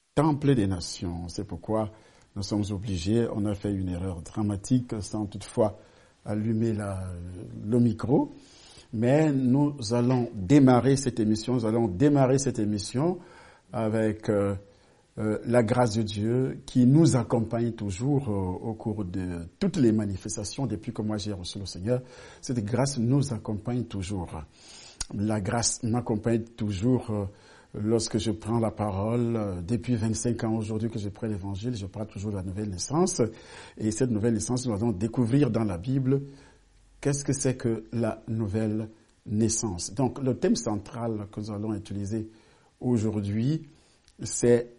temple des nations. C'est pourquoi nous sommes obligés, on a fait une erreur dramatique sans toutefois allumer le micro. Mais nous allons démarrer cette émission, avec la grâce de Dieu qui nous accompagne toujours au cours de toutes les manifestations depuis que moi j'ai reçu le Seigneur. Cette grâce nous accompagne toujours. La grâce m'accompagne toujours lorsque je prends la parole. Depuis 25 ans aujourd'hui que je prêche l'Évangile, je parle toujours de la nouvelle naissance. Et cette nouvelle naissance, nous allons découvrir dans la Bible qu'est-ce que c'est que la nouvelle naissance. Donc le thème central que nous allons utiliser aujourd'hui, c'est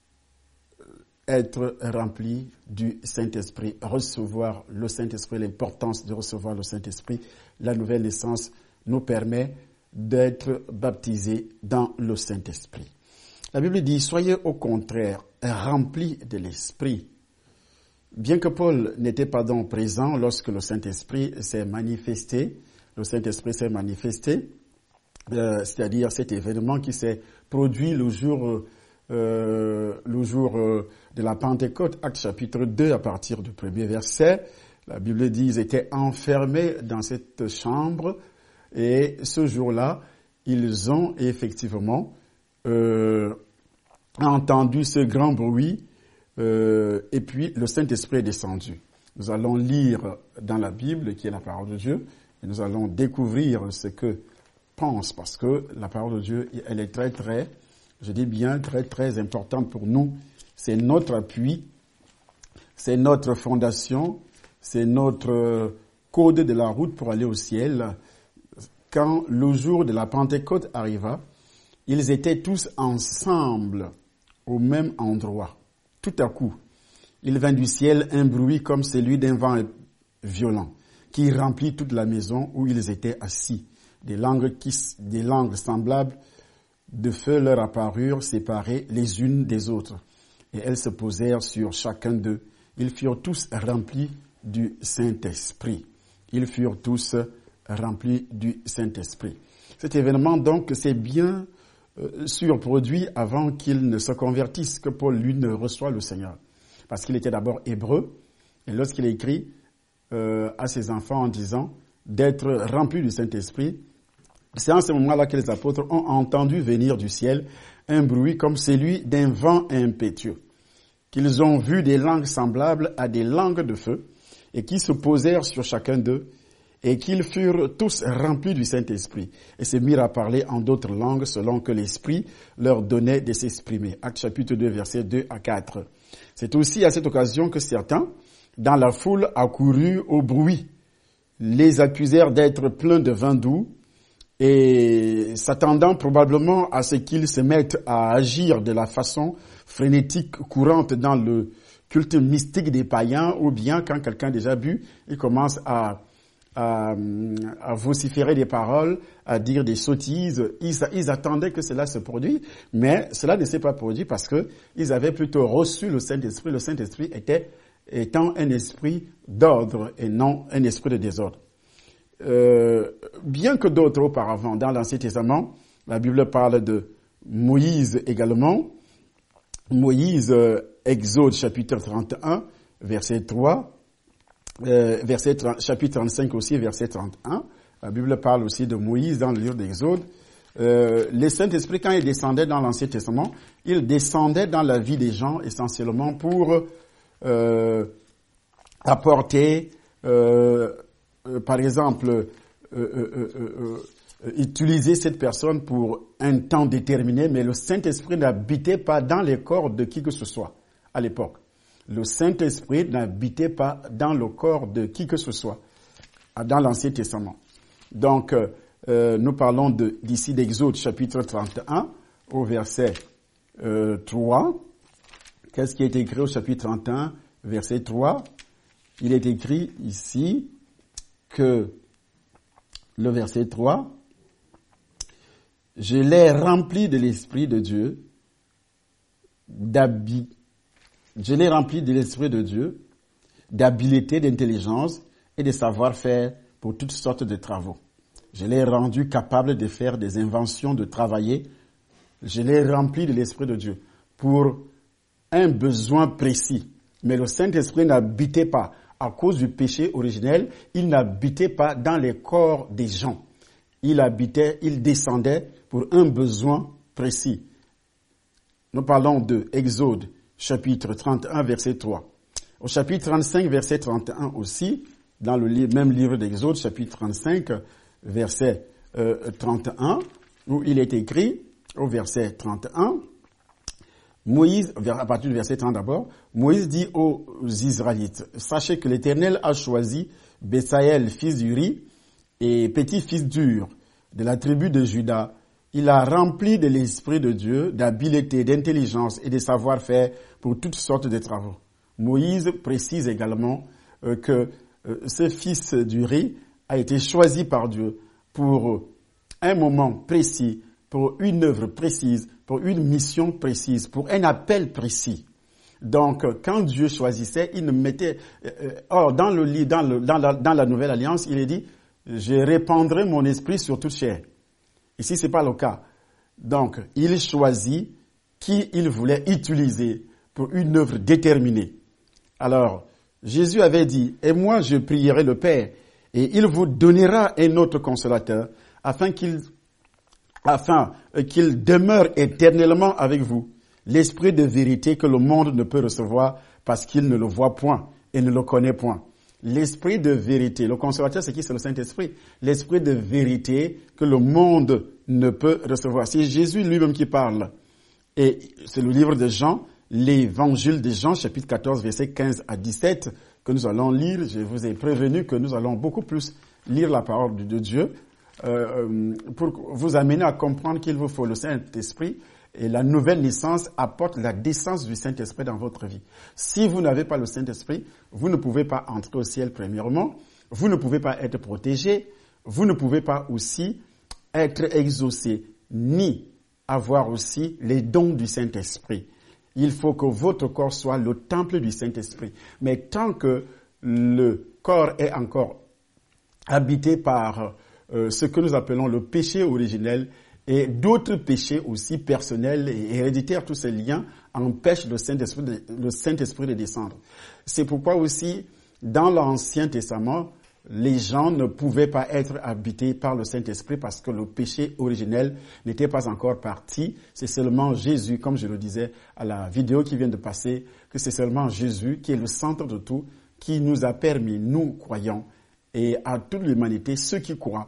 être rempli du Saint-Esprit, recevoir le Saint-Esprit, l'importance de recevoir le Saint-Esprit. La nouvelle naissance nous permet d'être baptisés dans le Saint-Esprit. La Bible dit, soyez au contraire remplis de l'Esprit. Bien que Paul n'était pas donc présent lorsque le Saint-Esprit s'est manifesté, c'est-à-dire cet événement qui s'est produit le jour de la Pentecôte, Actes chapitre 2, à partir du premier verset. La Bible dit qu'ils étaient enfermés dans cette chambre et ce jour-là, ils ont effectivement entendu ce grand bruit et puis le Saint-Esprit est descendu. Nous allons lire dans la Bible, qui est la parole de Dieu, et nous allons découvrir ce que pense, parce que la parole de Dieu, elle est très, très importante pour nous. C'est notre appui, c'est notre fondation, c'est notre code de la route pour aller au ciel. Quand le jour de la Pentecôte arriva, ils étaient tous ensemble au même endroit. Tout à coup, il vint du ciel un bruit comme celui d'un vent violent qui remplit toute la maison où ils étaient assis. Des langues semblables de feu leur apparurent, séparées les unes des autres. Et elles se posèrent sur chacun d'eux. Ils furent tous remplis du Saint-Esprit. Cet événement, donc, s'est bien surproduit avant qu'il ne se convertisse, que Paul, lui, ne reçoit le Seigneur. Parce qu'il était d'abord hébreu, et lorsqu'il écrit à ses enfants en disant d'être remplis du Saint-Esprit, c'est en ce moment-là que les apôtres ont entendu venir du ciel un bruit comme celui d'un vent impétueux, qu'ils ont vu des langues semblables à des langues de feu, et qui se posèrent sur chacun d'eux, et qu'ils furent tous remplis du Saint-Esprit, et se mirent à parler en d'autres langues selon que l'Esprit leur donnait de s'exprimer. Actes chapitre 2, versets 2 à 4. C'est aussi à cette occasion que certains, dans la foule accourus au bruit, les accusèrent d'être pleins de vin doux, et s'attendant probablement à ce qu'ils se mettent à agir de la façon frénétique courante dans le culte mystique des païens, ou bien quand quelqu'un a déjà bu, il commence à vociférer des paroles, à dire des sottises. Ils attendaient que cela se produise, mais cela ne s'est pas produit parce que ils avaient plutôt reçu le Saint-Esprit. Le Saint-Esprit étant un esprit d'ordre et non un esprit de désordre. Bien que d'autres auparavant, dans l'Ancien Testament, la Bible parle de Moïse également. Moïse, Exode chapitre 31, verset 3, chapitre 35 aussi, verset 31. La Bible parle aussi de Moïse dans le livre d'Exode. Le Saint-Esprit, quand il descendait dans l'Ancien Testament, il descendait dans la vie des gens essentiellement pour apporter, par exemple, utiliser cette personne pour un temps déterminé, mais le Saint-Esprit n'habitait pas dans les corps de qui que ce soit à l'époque. Le Saint-Esprit n'habitait pas dans le corps de qui que ce soit dans l'Ancien Testament. Donc, nous parlons d'ici d'Exode chapitre 31 au verset 3. Qu'est-ce qui est écrit au chapitre 31, verset 3? Il est écrit ici que le verset 3, « Je l'ai rempli de l'Esprit de Dieu, d'habileté, d'intelligence et de savoir-faire pour toutes sortes de travaux. Je l'ai rendu capable de faire des inventions, de travailler. Je l'ai rempli de l'Esprit de Dieu pour un besoin précis. Mais le Saint-Esprit n'habitait pas. À cause du péché originel, il n'habitait pas dans les corps des gens. Il descendait pour un besoin précis. Nous parlons de Exode, chapitre 31, verset 3. Au chapitre 35, verset 31 aussi, dans le même livre d'Exode, chapitre 35, verset 31, où il est écrit, au verset 31, Moïse, à partir du verset 30 d'abord, Moïse dit aux Israélites, sachez que l'Éternel a choisi Betsaël, fils d'Uri, et petit-fils d'Ur, de la tribu de Juda. Il a rempli de l'Esprit de Dieu, d'habileté, d'intelligence et de savoir-faire pour toutes sortes de travaux. Moïse précise également que ce fils d'Uri a été choisi par Dieu pour un moment précis, pour une œuvre précise, pour une mission précise, pour un appel précis. Donc, quand Dieu choisissait, il ne mettait... Or, dans la Nouvelle Alliance, il est dit, je répandrai mon esprit sur toute chair. Ici, c'est pas le cas. Donc, il choisit qui il voulait utiliser pour une œuvre déterminée. Alors, Jésus avait dit, et moi je prierai le Père, et il vous donnera un autre consolateur, afin qu'il demeure éternellement avec vous, l'esprit de vérité que le monde ne peut recevoir parce qu'il ne le voit point et ne le connaît point. L'esprit de vérité, le consolateur, c'est qui? C'est le Saint-Esprit. L'esprit de vérité que le monde ne peut recevoir. C'est Jésus lui-même qui parle. Et c'est le livre de Jean, l'évangile de Jean, chapitre 14, versets 15 à 17, que nous allons lire. Je vous ai prévenu que nous allons beaucoup plus lire la parole de Dieu, pour vous amener à comprendre qu'il vous faut le Saint-Esprit, et la nouvelle naissance apporte la descente du Saint-Esprit dans votre vie. Si vous n'avez pas le Saint-Esprit, vous ne pouvez pas entrer au ciel premièrement, vous ne pouvez pas être protégé, vous ne pouvez pas aussi être exaucé, ni avoir aussi les dons du Saint-Esprit. Il faut que votre corps soit le temple du Saint-Esprit. Mais tant que le corps est encore habité par ce que nous appelons le péché originel et d'autres péchés aussi personnels et héréditaires, tous ces liens empêchent le Saint-Esprit de descendre. C'est pourquoi aussi, dans l'Ancien Testament, les gens ne pouvaient pas être habités par le Saint-Esprit parce que le péché originel n'était pas encore parti. C'est seulement Jésus, comme je le disais à la vidéo qui vient de passer, que c'est seulement Jésus qui est le centre de tout, qui nous a permis, nous croyants, et à toute l'humanité, ceux qui croient,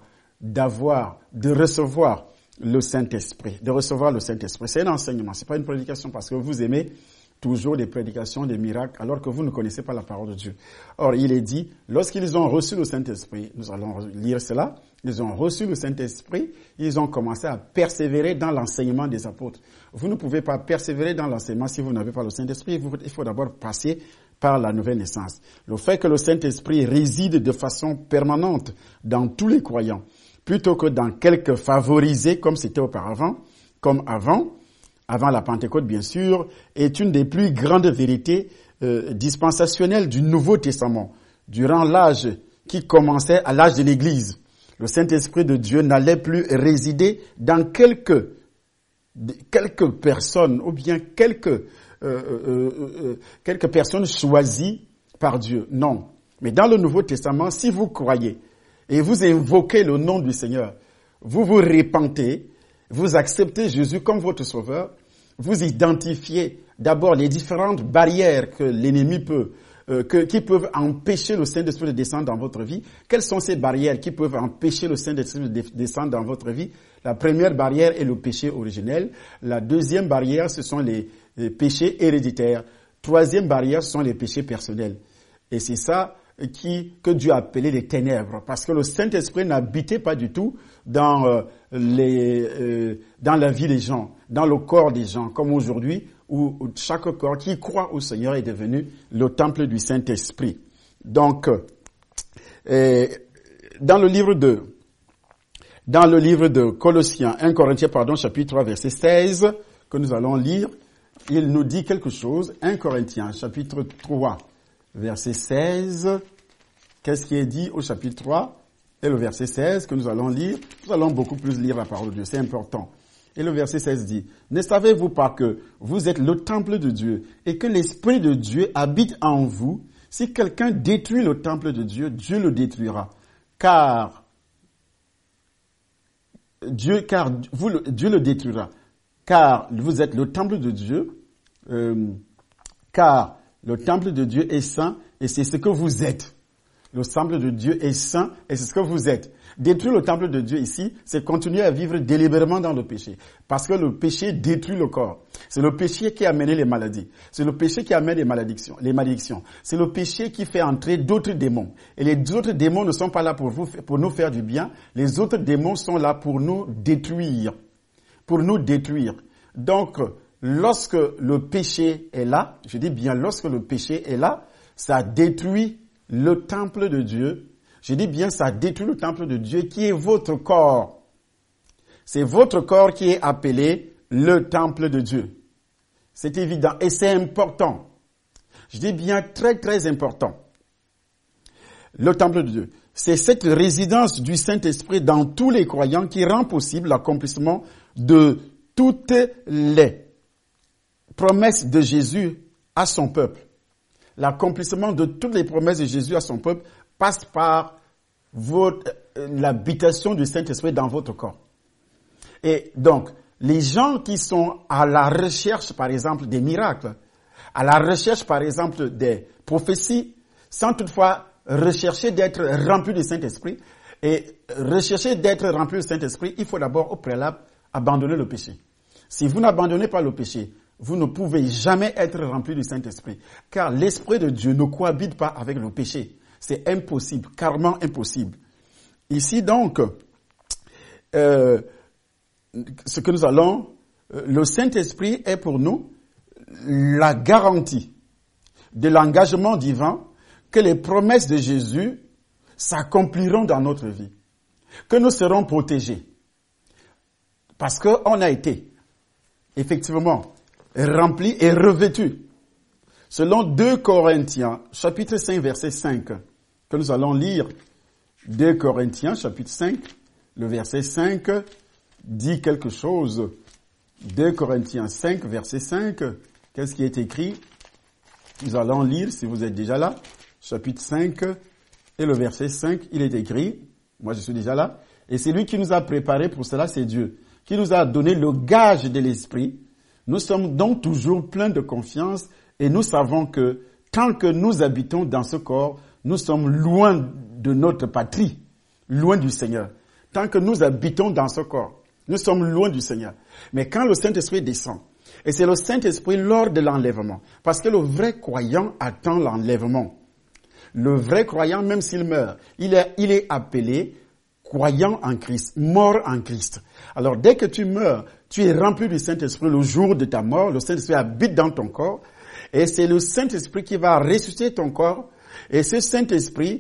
de recevoir le Saint-Esprit, C'est un enseignement, c'est pas une prédication, parce que vous aimez toujours des prédications, des miracles, alors que vous ne connaissez pas la parole de Dieu. Or, il est dit, lorsqu'ils ont reçu le Saint-Esprit, nous allons lire cela, ils ont reçu le Saint-Esprit, ils ont commencé à persévérer dans l'enseignement des apôtres. Vous ne pouvez pas persévérer dans l'enseignement si vous n'avez pas le Saint-Esprit, il faut d'abord passer par la nouvelle naissance. Le fait que le Saint-Esprit réside de façon permanente dans tous les croyants, plutôt que dans quelques favorisés comme c'était auparavant, comme avant la Pentecôte bien sûr, est une des plus grandes vérités dispensationnelles du Nouveau Testament. Durant l'âge qui commençait à l'âge de l'Église, le Saint-Esprit de Dieu n'allait plus résider dans quelques personnes ou bien quelques personnes choisies par Dieu. Non. Mais dans le Nouveau Testament, si vous croyez et vous invoquez le nom du Seigneur, vous vous repentez, vous acceptez Jésus comme votre sauveur, vous identifiez d'abord les différentes barrières que l'ennemi qui peuvent empêcher le Saint-Esprit de descendre dans votre vie. Quelles sont ces barrières qui peuvent empêcher le Saint-Esprit de descendre dans votre vie? La première barrière est le péché originel. La deuxième barrière, ce sont les péchés héréditaires. Troisième barrière, ce sont les péchés personnels. Et c'est ça que Dieu a appelé les ténèbres, parce que le Saint-Esprit n'habitait pas du tout dans la vie des gens, dans le corps des gens, comme aujourd'hui, où chaque corps qui croit au Seigneur est devenu le temple du Saint-Esprit. Donc, dans le livre de Colossiens, 1 Corinthiens, chapitre 3, verset 16, que nous allons lire, il nous dit quelque chose. 1 Corinthiens, chapitre 3, verset 16. Qu'est-ce qui est dit au chapitre 3 et le verset 16 que nous allons lire? Nous allons beaucoup plus lire la parole de Dieu, c'est important. Et le verset 16 dit, « Ne savez-vous pas que vous êtes le temple de Dieu et que l'Esprit de Dieu habite en vous? Si quelqu'un détruit le temple de Dieu, Dieu le détruira. Car Dieu le détruira. Car vous êtes le temple de Dieu, car le temple de Dieu est saint et c'est ce que vous êtes. » Le temple de Dieu est saint et c'est ce que vous êtes. Détruire le temple de Dieu ici, c'est continuer à vivre délibérément dans le péché. Parce que le péché détruit le corps. C'est le péché qui a amené les maladies. C'est le péché qui amène les malédictions. C'est le péché qui fait entrer d'autres démons. Et les autres démons ne sont pas là pour nous faire du bien. Les autres démons sont là pour nous détruire. Pour nous détruire. Donc, lorsque le péché est là, je dis bien lorsque le péché est là, ça détruit le temple de Dieu. Je dis bien, ça détruit le temple de Dieu qui est votre corps. C'est votre corps qui est appelé le temple de Dieu. C'est évident et c'est important. Je dis bien très très important. Le temple de Dieu. C'est cette résidence du Saint-Esprit dans tous les croyants qui rend possible l'accomplissement de toutes les promesses de Jésus à son peuple. L'accomplissement de toutes les promesses de Jésus à son peuple passe par l'habitation du Saint-Esprit dans votre corps. Et donc, les gens qui sont à la recherche, par exemple, des miracles, à la recherche, par exemple, des prophéties, sans toutefois rechercher d'être remplis du Saint-Esprit, et rechercher d'être remplis du Saint-Esprit, il faut d'abord, au préalable, abandonner le péché. Si vous n'abandonnez pas le péché, vous ne pouvez jamais être rempli du Saint-Esprit. Car l'Esprit de Dieu ne cohabite pas avec le péché. C'est impossible, carrément impossible. Ici donc, ce que nous allons, le Saint-Esprit est pour nous la garantie de l'engagement divin que les promesses de Jésus s'accompliront dans notre vie. Que nous serons protégés. Parce qu'on a été, effectivement, rempli et revêtu. Selon 2 Corinthiens, chapitre 5, verset 5, que nous allons lire. 2 Corinthiens, chapitre 5, le verset 5, dit quelque chose. 2 Corinthiens 5, verset 5, qu'est-ce qui est écrit? Nous allons lire, si vous êtes déjà là, chapitre 5, et le verset 5, il est écrit, moi je suis déjà là, et c'est lui qui nous a préparé pour cela, c'est Dieu, qui nous a donné le gage de l'Esprit. Nous sommes donc toujours pleins de confiance et nous savons que tant que nous habitons dans ce corps, nous sommes loin de notre patrie, loin du Seigneur. Tant que nous habitons dans ce corps, nous sommes loin du Seigneur. Mais quand le Saint-Esprit descend, et c'est le Saint-Esprit lors de l'enlèvement, parce que le vrai croyant attend l'enlèvement. Le vrai croyant, même s'il meurt, il est appelé croyant en Christ, mort en Christ. Alors dès que tu meurs, tu es rempli du Saint-Esprit le jour de ta mort, le Saint-Esprit habite dans ton corps, et c'est le Saint-Esprit qui va ressusciter ton corps, et ce Saint-Esprit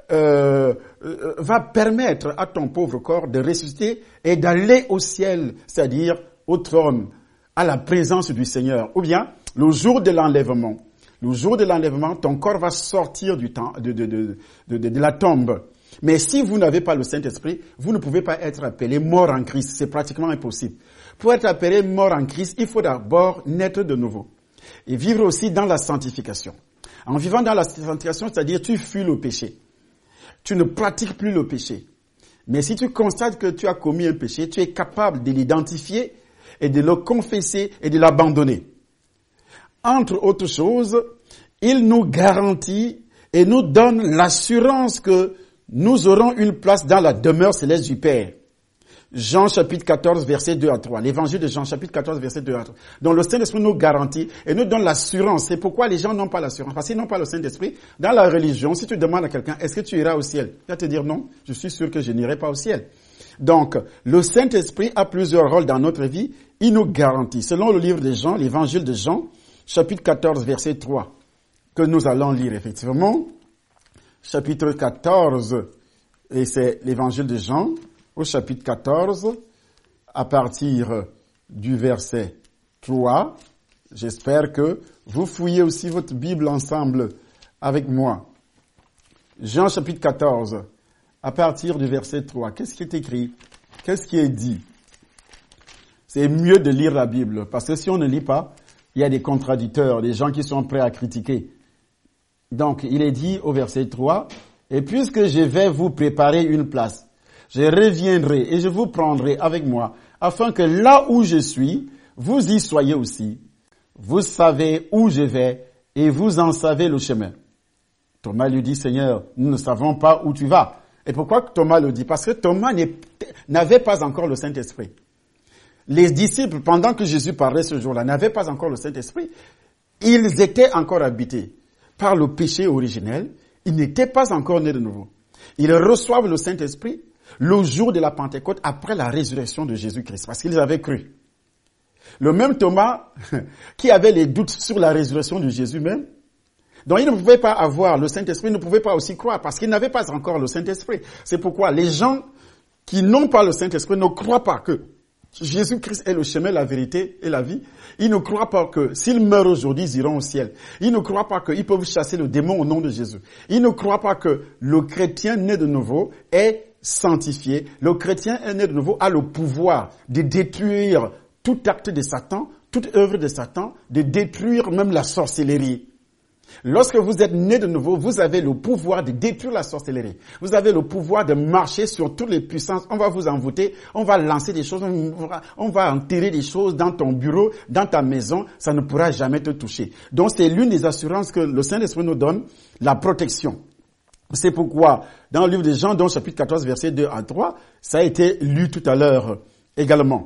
va permettre à ton pauvre corps de ressusciter et d'aller au ciel, c'est-à-dire au trône, à la présence du Seigneur. Ou bien, le jour de l'enlèvement, ton corps va sortir de la tombe. Mais si vous n'avez pas le Saint-Esprit, vous ne pouvez pas être appelé mort en Christ. C'est pratiquement impossible. Pour être appelé mort en Christ, il faut d'abord naître de nouveau. Et vivre aussi dans la sanctification. En vivant dans la sanctification, c'est-à-dire tu fuis le péché. Tu ne pratiques plus le péché. Mais si tu constates que tu as commis un péché, tu es capable de l'identifier et de le confesser et de l'abandonner. Entre autres choses, il nous garantit et nous donne l'assurance que nous aurons une place dans la demeure céleste du Père. Jean chapitre 14, verset 2 à 3. L'évangile de Jean chapitre 14, verset 2 à 3. Donc le Saint-Esprit nous garantit et nous donne l'assurance. C'est pourquoi les gens n'ont pas l'assurance. Parce qu'ils n'ont pas le Saint-Esprit. Dans la religion, si tu demandes à quelqu'un, est-ce que tu iras au ciel? Il va te dire non, je suis sûr que je n'irai pas au ciel. Donc, le Saint-Esprit a plusieurs rôles dans notre vie. Il nous garantit. Selon le livre de Jean, l'évangile de Jean, chapitre 14, verset 3, que nous allons lire effectivement. Chapitre 14, et c'est l'évangile de Jean, au chapitre 14, à partir du verset 3. J'espère que vous fouillez aussi votre Bible ensemble avec moi. Jean chapitre 14, à partir du verset 3. Qu'est-ce qui est écrit? Qu'est-ce qui est dit? c'est mieux de lire la Bible. Parce que si on ne lit pas, il y a des contradicteurs, des gens qui sont prêts à critiquer. Donc, il est dit au verset 3, « Et puisque je vais vous préparer une place, je reviendrai et je vous prendrai avec moi, afin que là où je suis, vous y soyez aussi. Vous savez où je vais et vous en savez le chemin. » Thomas lui dit, « Seigneur, nous ne savons pas où tu vas. » Et pourquoi Thomas le dit? Parce que Thomas n'avait pas encore le Saint-Esprit. Les disciples, pendant que Jésus parlait ce jour-là, n'avaient pas encore le Saint-Esprit. Ils étaient encore habités par le péché originel. Ils n'étaient pas encore nés de nouveau. Ils reçoivent le Saint-Esprit le jour de la Pentecôte après la résurrection de Jésus-Christ, parce qu'ils avaient cru. Le même Thomas qui avait les doutes sur la résurrection de Jésus même, donc il ne pouvait pas avoir le Saint-Esprit, il ne pouvait pas aussi croire parce qu'il n'avait pas encore le Saint-Esprit. C'est pourquoi les gens qui n'ont pas le Saint-Esprit ne croient pas que Jésus-Christ est le chemin, la vérité et la vie. Ils ne croient pas que s'ils meurent aujourd'hui, ils iront au ciel. Ils ne croient pas qu'ils peuvent chasser le démon au nom de Jésus. Ils ne croient pas que le chrétien né de nouveau est sanctifié. Le chrétien né de nouveau a le pouvoir de détruire tout acte de Satan, toute œuvre de Satan, de détruire même la sorcellerie. Lorsque vous êtes né de nouveau, vous avez le pouvoir de détruire la sorcellerie. Vous avez le pouvoir de marcher sur toutes les puissances. On va vous envoûter, on va lancer des choses, on va enterrer des choses dans ton bureau, dans ta maison. Ça ne pourra jamais te toucher. Donc c'est l'une des assurances que le Saint-Esprit nous donne, la protection. C'est pourquoi, dans le livre de Jean, dans chapitre 14, versets 2 à 3, ça a été lu tout à l'heure également.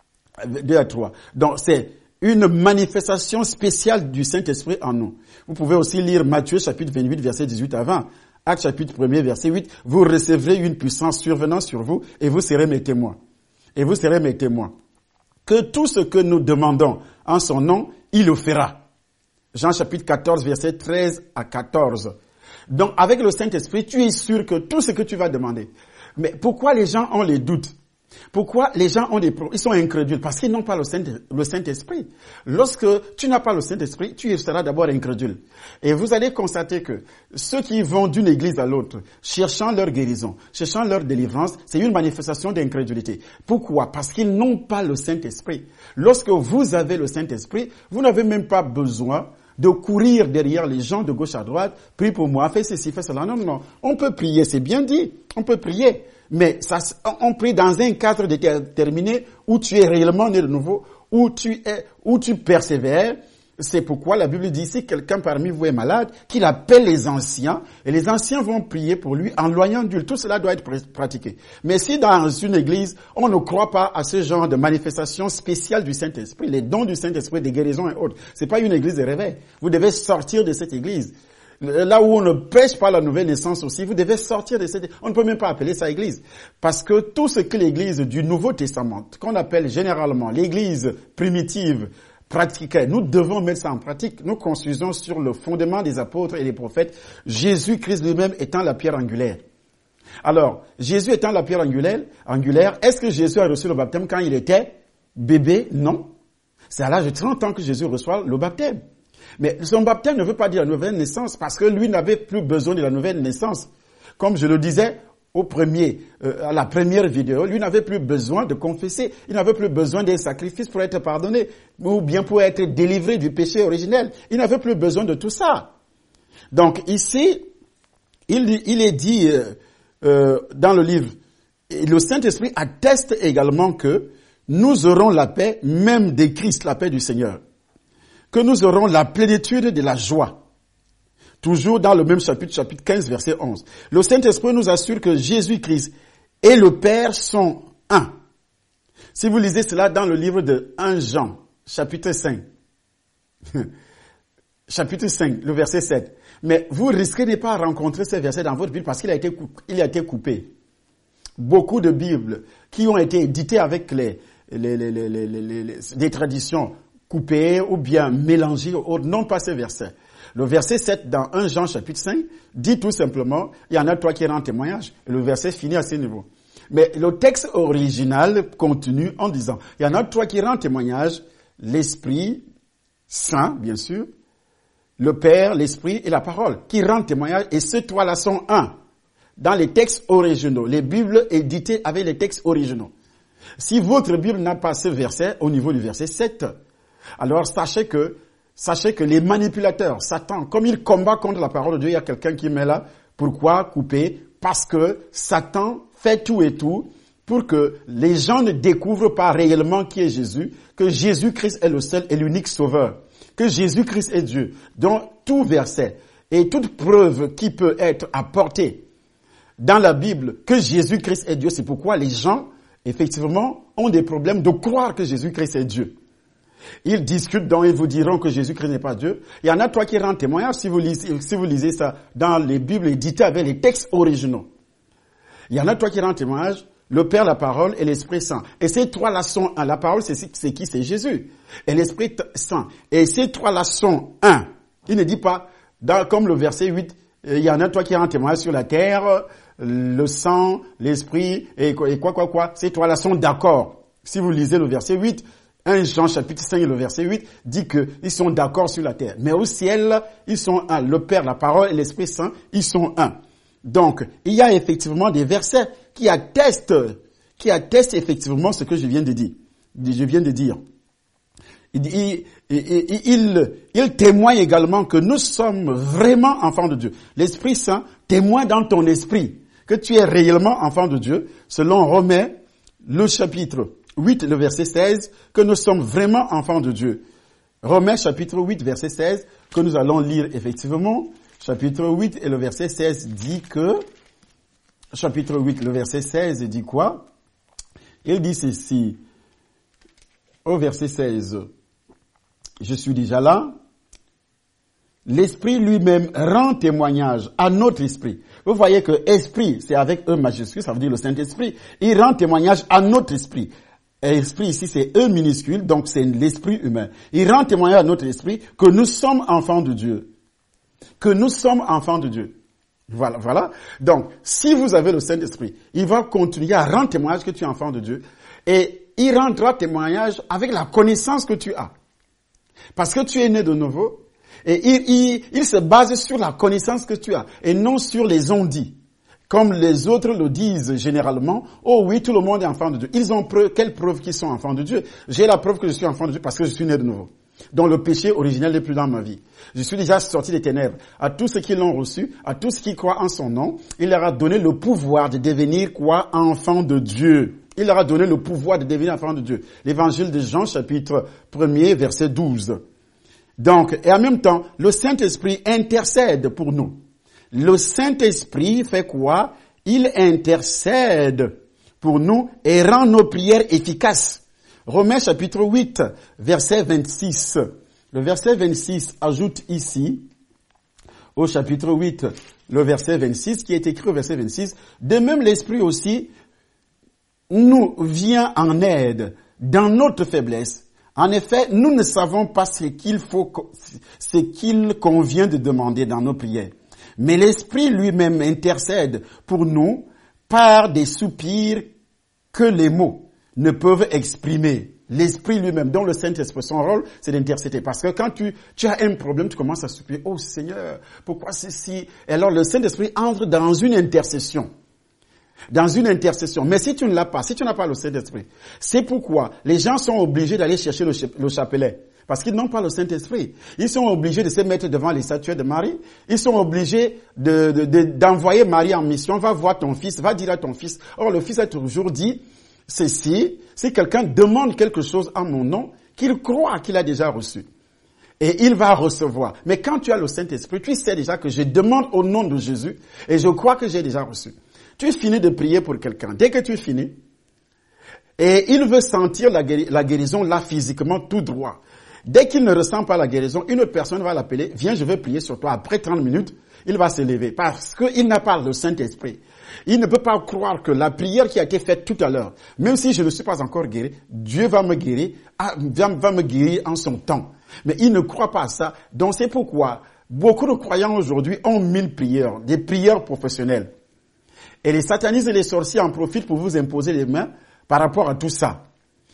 2 à 3. Donc c'est une manifestation spéciale du Saint-Esprit en nous. Vous pouvez aussi lire Matthieu chapitre 28, verset 18 à 20. Actes chapitre 1er, verset 8. Vous recevrez une puissance survenant sur vous et vous serez mes témoins. Et vous serez mes témoins. Que tout ce que nous demandons en son nom, il le fera. Jean chapitre 14, verset 13 à 14. Donc avec le Saint-Esprit, tu es sûr que tout ce que tu vas demander. Mais pourquoi les gens ont les doutes? Pourquoi les gens ont ils sont incrédules? Parce qu'ils n'ont pas le Saint-Esprit. Lorsque tu n'as pas le Saint-Esprit, tu seras d'abord incrédule. Et vous allez constater que ceux qui vont d'une église à l'autre, cherchant leur guérison, cherchant leur délivrance, c'est une manifestation d'incrédulité. Pourquoi? Parce qu'ils n'ont pas le Saint-Esprit. Lorsque vous avez le Saint-Esprit, vous n'avez même pas besoin de courir derrière les gens de gauche à droite, prie pour moi, fais ceci, fais cela. Non, non, non. On peut prier, c'est bien dit. On peut prier. Mais ça, on prie dans un cadre déterminé où tu es réellement né de nouveau, où tu persévères. C'est pourquoi la Bible dit, si quelqu'un parmi vous est malade, qu'il appelle les anciens, et les anciens vont prier pour lui en loyant d'huile. Tout cela doit être pratiqué. Mais si dans une église, on ne croit pas à ce genre de manifestation spéciale du Saint-Esprit, les dons du Saint-Esprit, des guérisons et autres, c'est pas une église de réveil. Vous devez sortir de cette église. Là où on ne prêche pas la nouvelle naissance aussi, vous devez sortir de cette... On ne peut même pas appeler ça église. Parce que tout ce que l'église du Nouveau Testament, qu'on appelle généralement l'église primitive, pratiquait, nous devons mettre ça en pratique. Nous construisons sur le fondement des apôtres et des prophètes, Jésus-Christ lui-même étant la pierre angulaire. Alors, Jésus étant la pierre angulaire, est-ce que Jésus a reçu le baptême quand il était bébé? Non. C'est à l'âge de 30 ans que Jésus reçoit le baptême. Mais son baptême ne veut pas dire la nouvelle naissance, parce que lui n'avait plus besoin de la nouvelle naissance. Comme je le disais à la première vidéo, lui n'avait plus besoin de confesser, il n'avait plus besoin d'un sacrifice pour être pardonné, ou bien pour être délivré du péché originel. Il n'avait plus besoin de tout ça. Donc ici, il est dit dans le livre, et le Saint-Esprit atteste également que nous aurons la paix, même de Christ, la paix du Seigneur. Que nous aurons la plénitude de la joie. Toujours dans le même chapitre 15, verset 11. Le Saint-Esprit nous assure que Jésus-Christ et le Père sont un. Si vous lisez cela dans le livre de 1 Jean, chapitre 5, chapitre 5, le verset 7. Mais vous risquez de ne pas rencontrer ces versets dans votre Bible parce qu'il a été coupé. Beaucoup de Bibles qui ont été éditées avec des traditions coupées ou bien mélangées n'ont pas ces versets. Le verset 7 dans 1 Jean chapitre 5 dit tout simplement, il y en a trois qui rendent témoignage. Et le verset finit à ce niveau. Mais le texte original continue en disant, il y en a trois qui rendent témoignage, l'Esprit Saint, bien sûr, le Père, l'Esprit et la parole, qui rendent témoignage, et ces trois-là sont un. Dans les textes originaux, les Bibles éditées avec les textes originaux. Si votre Bible n'a pas ce verset au niveau du verset 7, alors sachez que les manipulateurs, Satan, comme il combat contre la parole de Dieu, il y a quelqu'un qui met là, pourquoi couper? Parce que Satan fait tout et tout pour que les gens ne découvrent pas réellement qui est Jésus, que Jésus-Christ est le seul et l'unique sauveur, que Jésus-Christ est Dieu. Donc tout verset et toute preuve qui peut être apportée dans la Bible que Jésus-Christ est Dieu, c'est pourquoi les gens, effectivement, ont des problèmes de croire que Jésus-Christ est Dieu. Ils discutent donc, ils vous diront que Jésus-Christ n'est pas Dieu. Il y en a toi qui rendent témoignage si vous lisez ça dans les Bibles éditées avec les textes originaux. Il y en a toi qui rendent témoignage, le Père, la parole et l'Esprit Saint. Et ces trois-là sont un. La parole, c'est qui? C'est Jésus. Et l'Esprit Saint. Et ces trois-là sont un. Il ne dit pas, comme le verset 8, il y en a toi qui rendent témoignage sur la terre, le sang, l'Esprit, et quoi. Ces trois-là sont d'accord. Si vous lisez le verset 8, 1 Jean chapitre 5 le verset 8 dit qu'ils sont d'accord sur la terre. Mais au ciel, ils sont un. Le Père, la parole et l'Esprit Saint, ils sont un. Donc, il y a effectivement des versets qui attestent effectivement ce que je viens de dire. Il témoigne également que nous sommes vraiment enfants de Dieu. L'Esprit Saint témoigne dans ton esprit que tu es réellement enfant de Dieu, selon Romains, le chapitre 8, le verset 16, que nous sommes vraiment enfants de Dieu. Romains chapitre 8, verset 16, que nous allons lire effectivement. Chapitre 8 et le verset 16 dit que... Chapitre 8, le verset 16 dit quoi? Il dit ceci. Au verset 16, je suis déjà là. L'Esprit lui-même rend témoignage à notre esprit. Vous voyez que esprit, c'est avec E majuscule, ça veut dire le Saint-Esprit. Il rend témoignage à notre esprit. Esprit ici, c'est E minuscule, donc c'est l'esprit humain. Il rend témoignage à notre esprit que nous sommes enfants de Dieu. Que nous sommes enfants de Dieu. Voilà. Donc, si vous avez le Saint-Esprit, il va continuer à rendre témoignage que tu es enfant de Dieu. Et il rendra témoignage avec la connaissance que tu as. Parce que tu es né de nouveau. Et il se base sur la connaissance que tu as. Et non sur les on-dit. Comme les autres le disent généralement, oh oui, tout le monde est enfant de Dieu. Ils ont quelle preuve qu'ils sont enfants de Dieu? J'ai la preuve que je suis enfant de Dieu parce que je suis né de nouveau. Donc le péché originel n'est plus dans ma vie. Je suis déjà sorti des ténèbres. À tous ceux qui l'ont reçu, à tous ceux qui croient en son nom, il leur a donné le pouvoir de devenir quoi? Enfants de Dieu. Il leur a donné le pouvoir de devenir enfants de Dieu. L'évangile de Jean, chapitre 1er, verset 12. Donc, et en même temps, le Saint-Esprit intercède pour nous. Le Saint-Esprit fait quoi? Il intercède pour nous et rend nos prières efficaces. Romains chapitre 8, verset 26. Le verset 26 ajoute ici, au chapitre 8, le verset 26, qui est écrit au verset 26, de même l'Esprit aussi nous vient en aide dans notre faiblesse. En effet, nous ne savons pas ce qu'il convient de demander dans nos prières. Mais l'Esprit lui-même intercède pour nous par des soupirs que les mots ne peuvent exprimer. L'Esprit lui-même, dont le Saint-Esprit, son rôle, c'est d'intercéder. Parce que quand tu as un problème, tu commences à supplier, oh Seigneur, pourquoi ceci? Et alors le Saint-Esprit entre dans une intercession. Dans une intercession. Mais si tu ne l'as pas, si tu n'as pas le Saint-Esprit, c'est pourquoi les gens sont obligés d'aller chercher le chapelet. Parce qu'ils n'ont pas le Saint-Esprit. Ils sont obligés de se mettre devant les statues de Marie. Ils sont obligés d'envoyer Marie en mission. Va voir ton fils, va dire à ton fils. Or, le fils a toujours dit, ceci, si quelqu'un demande quelque chose en mon nom, qu'il croit qu'il a déjà reçu. Et il va recevoir. Mais quand tu as le Saint-Esprit, tu sais déjà que je demande au nom de Jésus et je crois que j'ai déjà reçu. Tu finis de prier pour quelqu'un. Dès que tu finis, et il veut sentir la guérison là physiquement tout droit. Dès qu'il ne ressent pas la guérison, une autre personne va l'appeler, viens, je vais prier sur toi. Après 30 minutes, il va se lever parce qu'il n'a pas le Saint-Esprit. Il ne peut pas croire que la prière qui a été faite tout à l'heure, même si je ne suis pas encore guéri, Dieu va me guérir, va me guérir en son temps. Mais il ne croit pas à ça. Donc c'est pourquoi beaucoup de croyants aujourd'hui ont 1000 prières, des prières professionnelles. Et les satanistes et les sorciers en profitent pour vous imposer les mains par rapport à tout ça.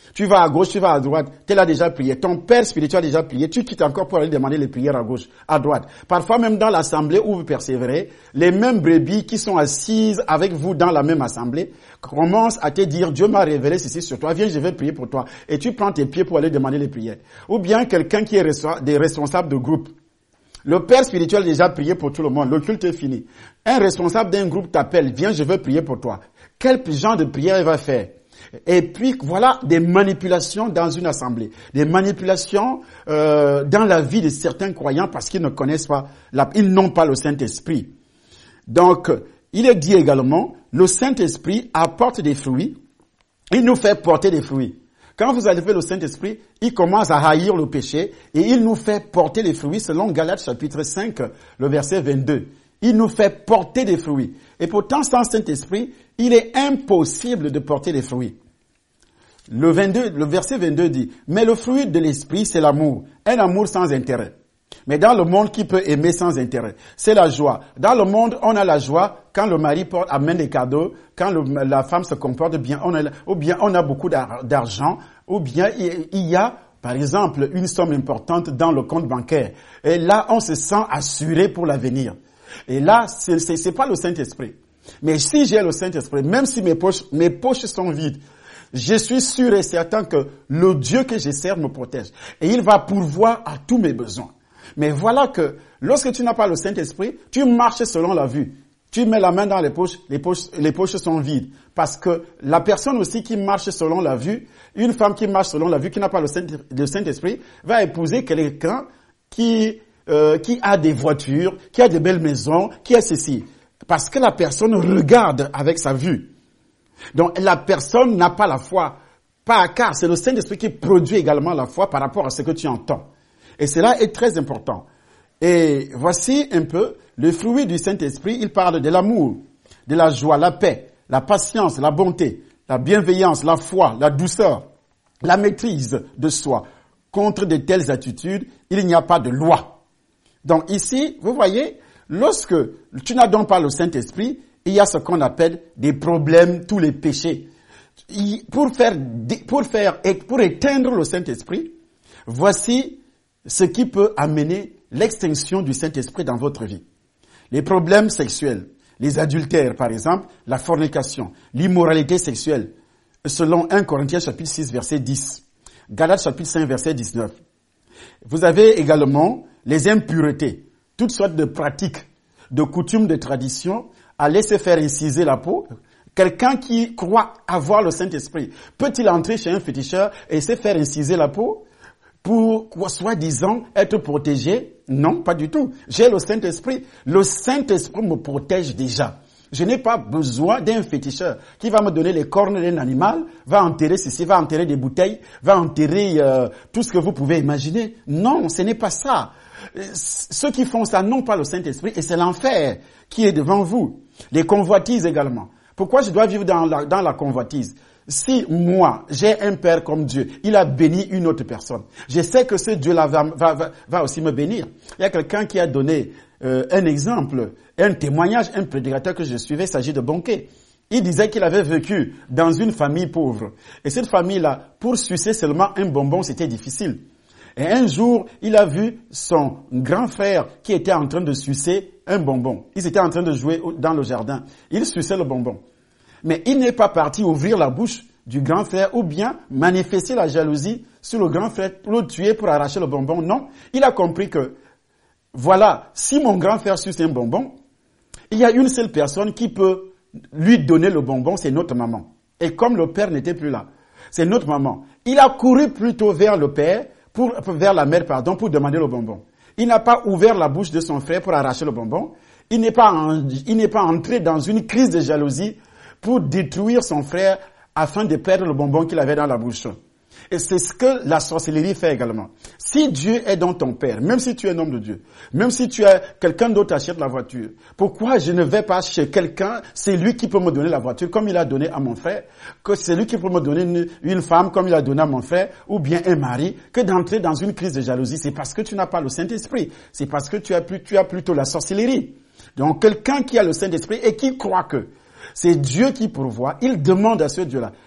Tu vas à gauche, tu vas à droite, tu l'as déjà prié. Ton père spirituel a déjà prié. Tu quittes encore pour aller demander les prières à gauche, à droite. Parfois même dans l'assemblée où vous persévérez, les mêmes brebis qui sont assises avec vous dans la même assemblée commencent à te dire, Dieu m'a révélé ceci sur toi, viens, je vais prier pour toi. Et tu prends tes pieds pour aller demander les prières. Ou bien quelqu'un qui est des responsables de groupe. Le père spirituel a déjà prié pour tout le monde. Le culte est fini. Un responsable d'un groupe t'appelle, viens, je veux prier pour toi. Quel genre de prière il va faire? Et puis voilà des manipulations dans une assemblée, des manipulations dans la vie de certains croyants parce qu'ils ne connaissent pas, ils n'ont pas le Saint-Esprit. Donc, il est dit également, le Saint-Esprit apporte des fruits, il nous fait porter des fruits. Quand vous avez fait le Saint-Esprit, il commence à haïr le péché et il nous fait porter des fruits selon Galates chapitre 5, le verset 22. Il nous fait porter des fruits. Et pourtant, sans Saint-Esprit, il est impossible de porter des fruits. Le verset 22 dit, mais le fruit de l'esprit, c'est l'amour. Un amour sans intérêt. Mais dans le monde, qui peut aimer sans intérêt? C'est la joie. Dans le monde, on a la joie quand le mari amène des cadeaux, quand la femme se comporte bien, ou bien on a beaucoup d'argent, ou bien il y a, par exemple, une somme importante dans le compte bancaire. Et là, on se sent assuré pour l'avenir. Et là, c'est pas le Saint-Esprit. Mais si j'ai le Saint-Esprit, même si mes poches sont vides, je suis sûr et certain que le Dieu que je sers me protège. Et il va pourvoir à tous mes besoins. Mais voilà que lorsque tu n'as pas le Saint-Esprit, tu marches selon la vue. Tu mets la main dans les poches sont vides. Parce que la personne aussi qui marche selon la vue, une femme qui marche selon la vue, qui n'a pas le Saint-Esprit, va épouser quelqu'un qui a des voitures, qui a de belles maisons, qui a ceci. Parce que la personne regarde avec sa vue. Donc la personne n'a pas la foi. Pas car c'est le Saint-Esprit qui produit également la foi par rapport à ce que tu entends. Et cela est très important. Et voici un peu le fruit du Saint-Esprit. Il parle de l'amour, de la joie, la paix, la patience, la bonté, la bienveillance, la foi, la douceur, la maîtrise de soi. Contre de telles attitudes, il n'y a pas de loi. Donc ici, vous voyez, lorsque tu n'as donc pas le Saint-Esprit, il y a ce qu'on appelle des problèmes, tous les péchés. Pour éteindre le Saint-Esprit, voici ce qui peut amener l'extinction du Saint-Esprit dans votre vie. Les problèmes sexuels, les adultères par exemple, la fornication, l'immoralité sexuelle, selon 1 Corinthiens chapitre 6 verset 10, Galates chapitre 5 verset 19. Vous avez également les impuretés, toutes sortes de pratiques, de coutumes, de traditions, à laisser faire inciser la peau. Quelqu'un qui croit avoir le Saint-Esprit, peut-il entrer chez un féticheur et se faire inciser la peau pour, soi-disant, être protégé? Non, pas du tout. J'ai le Saint-Esprit. Le Saint-Esprit me protège déjà. Je n'ai pas besoin d'un féticheur qui va me donner les cornes d'un animal, va enterrer ceci, va enterrer des bouteilles, va enterrer tout ce que vous pouvez imaginer. Non, ce n'est pas ça. Ceux qui font ça n'ont pas le Saint-Esprit et c'est l'enfer qui est devant vous. Les convoitises également. Pourquoi je dois vivre dans la convoitise? Si moi, j'ai un père comme Dieu, il a béni une autre personne, je sais que ce Dieu-là va aussi me bénir. Il y a quelqu'un qui a donné un exemple, un témoignage, un prédicateur que je suivais, il s'agit de Bonquet. Il disait qu'il avait vécu dans une famille pauvre. Et cette famille-là, pour sucer seulement un bonbon, c'était difficile. Et un jour, il a vu son grand frère qui était en train de sucer un bonbon. Ils étaient en train de jouer dans le jardin. Il suçait le bonbon. Mais il n'est pas parti ouvrir la bouche du grand frère ou bien manifester la jalousie sur le grand frère pour le tuer, pour arracher le bonbon. Non, il a compris que, voilà, si mon grand frère suce un bonbon, il y a une seule personne qui peut lui donner le bonbon, c'est notre maman. Et comme le père n'était plus là, c'est notre maman. Il a couru plutôt vers le père, vers la mère, pour demander le bonbon. Il n'a pas ouvert la bouche de son frère pour arracher le bonbon. Il n'est pas entré dans une crise de jalousie pour détruire son frère afin de perdre le bonbon qu'il avait dans la bouche. Et c'est ce que la sorcellerie fait également. Si Dieu est dans ton père, même si tu es un homme de Dieu, même si tu as quelqu'un d'autre achète la voiture, pourquoi je ne vais pas chez quelqu'un, c'est lui qui peut me donner la voiture comme il a donné à mon frère, que c'est lui qui peut me donner une femme comme il a donné à mon frère, ou bien un mari, que d'entrer dans une crise de jalousie. C'est parce que tu n'as pas le Saint-Esprit. C'est parce que tu as plutôt la sorcellerie. Donc quelqu'un qui a le Saint-Esprit et qui croit que c'est Dieu qui pourvoit, il demande à ce Dieu-là,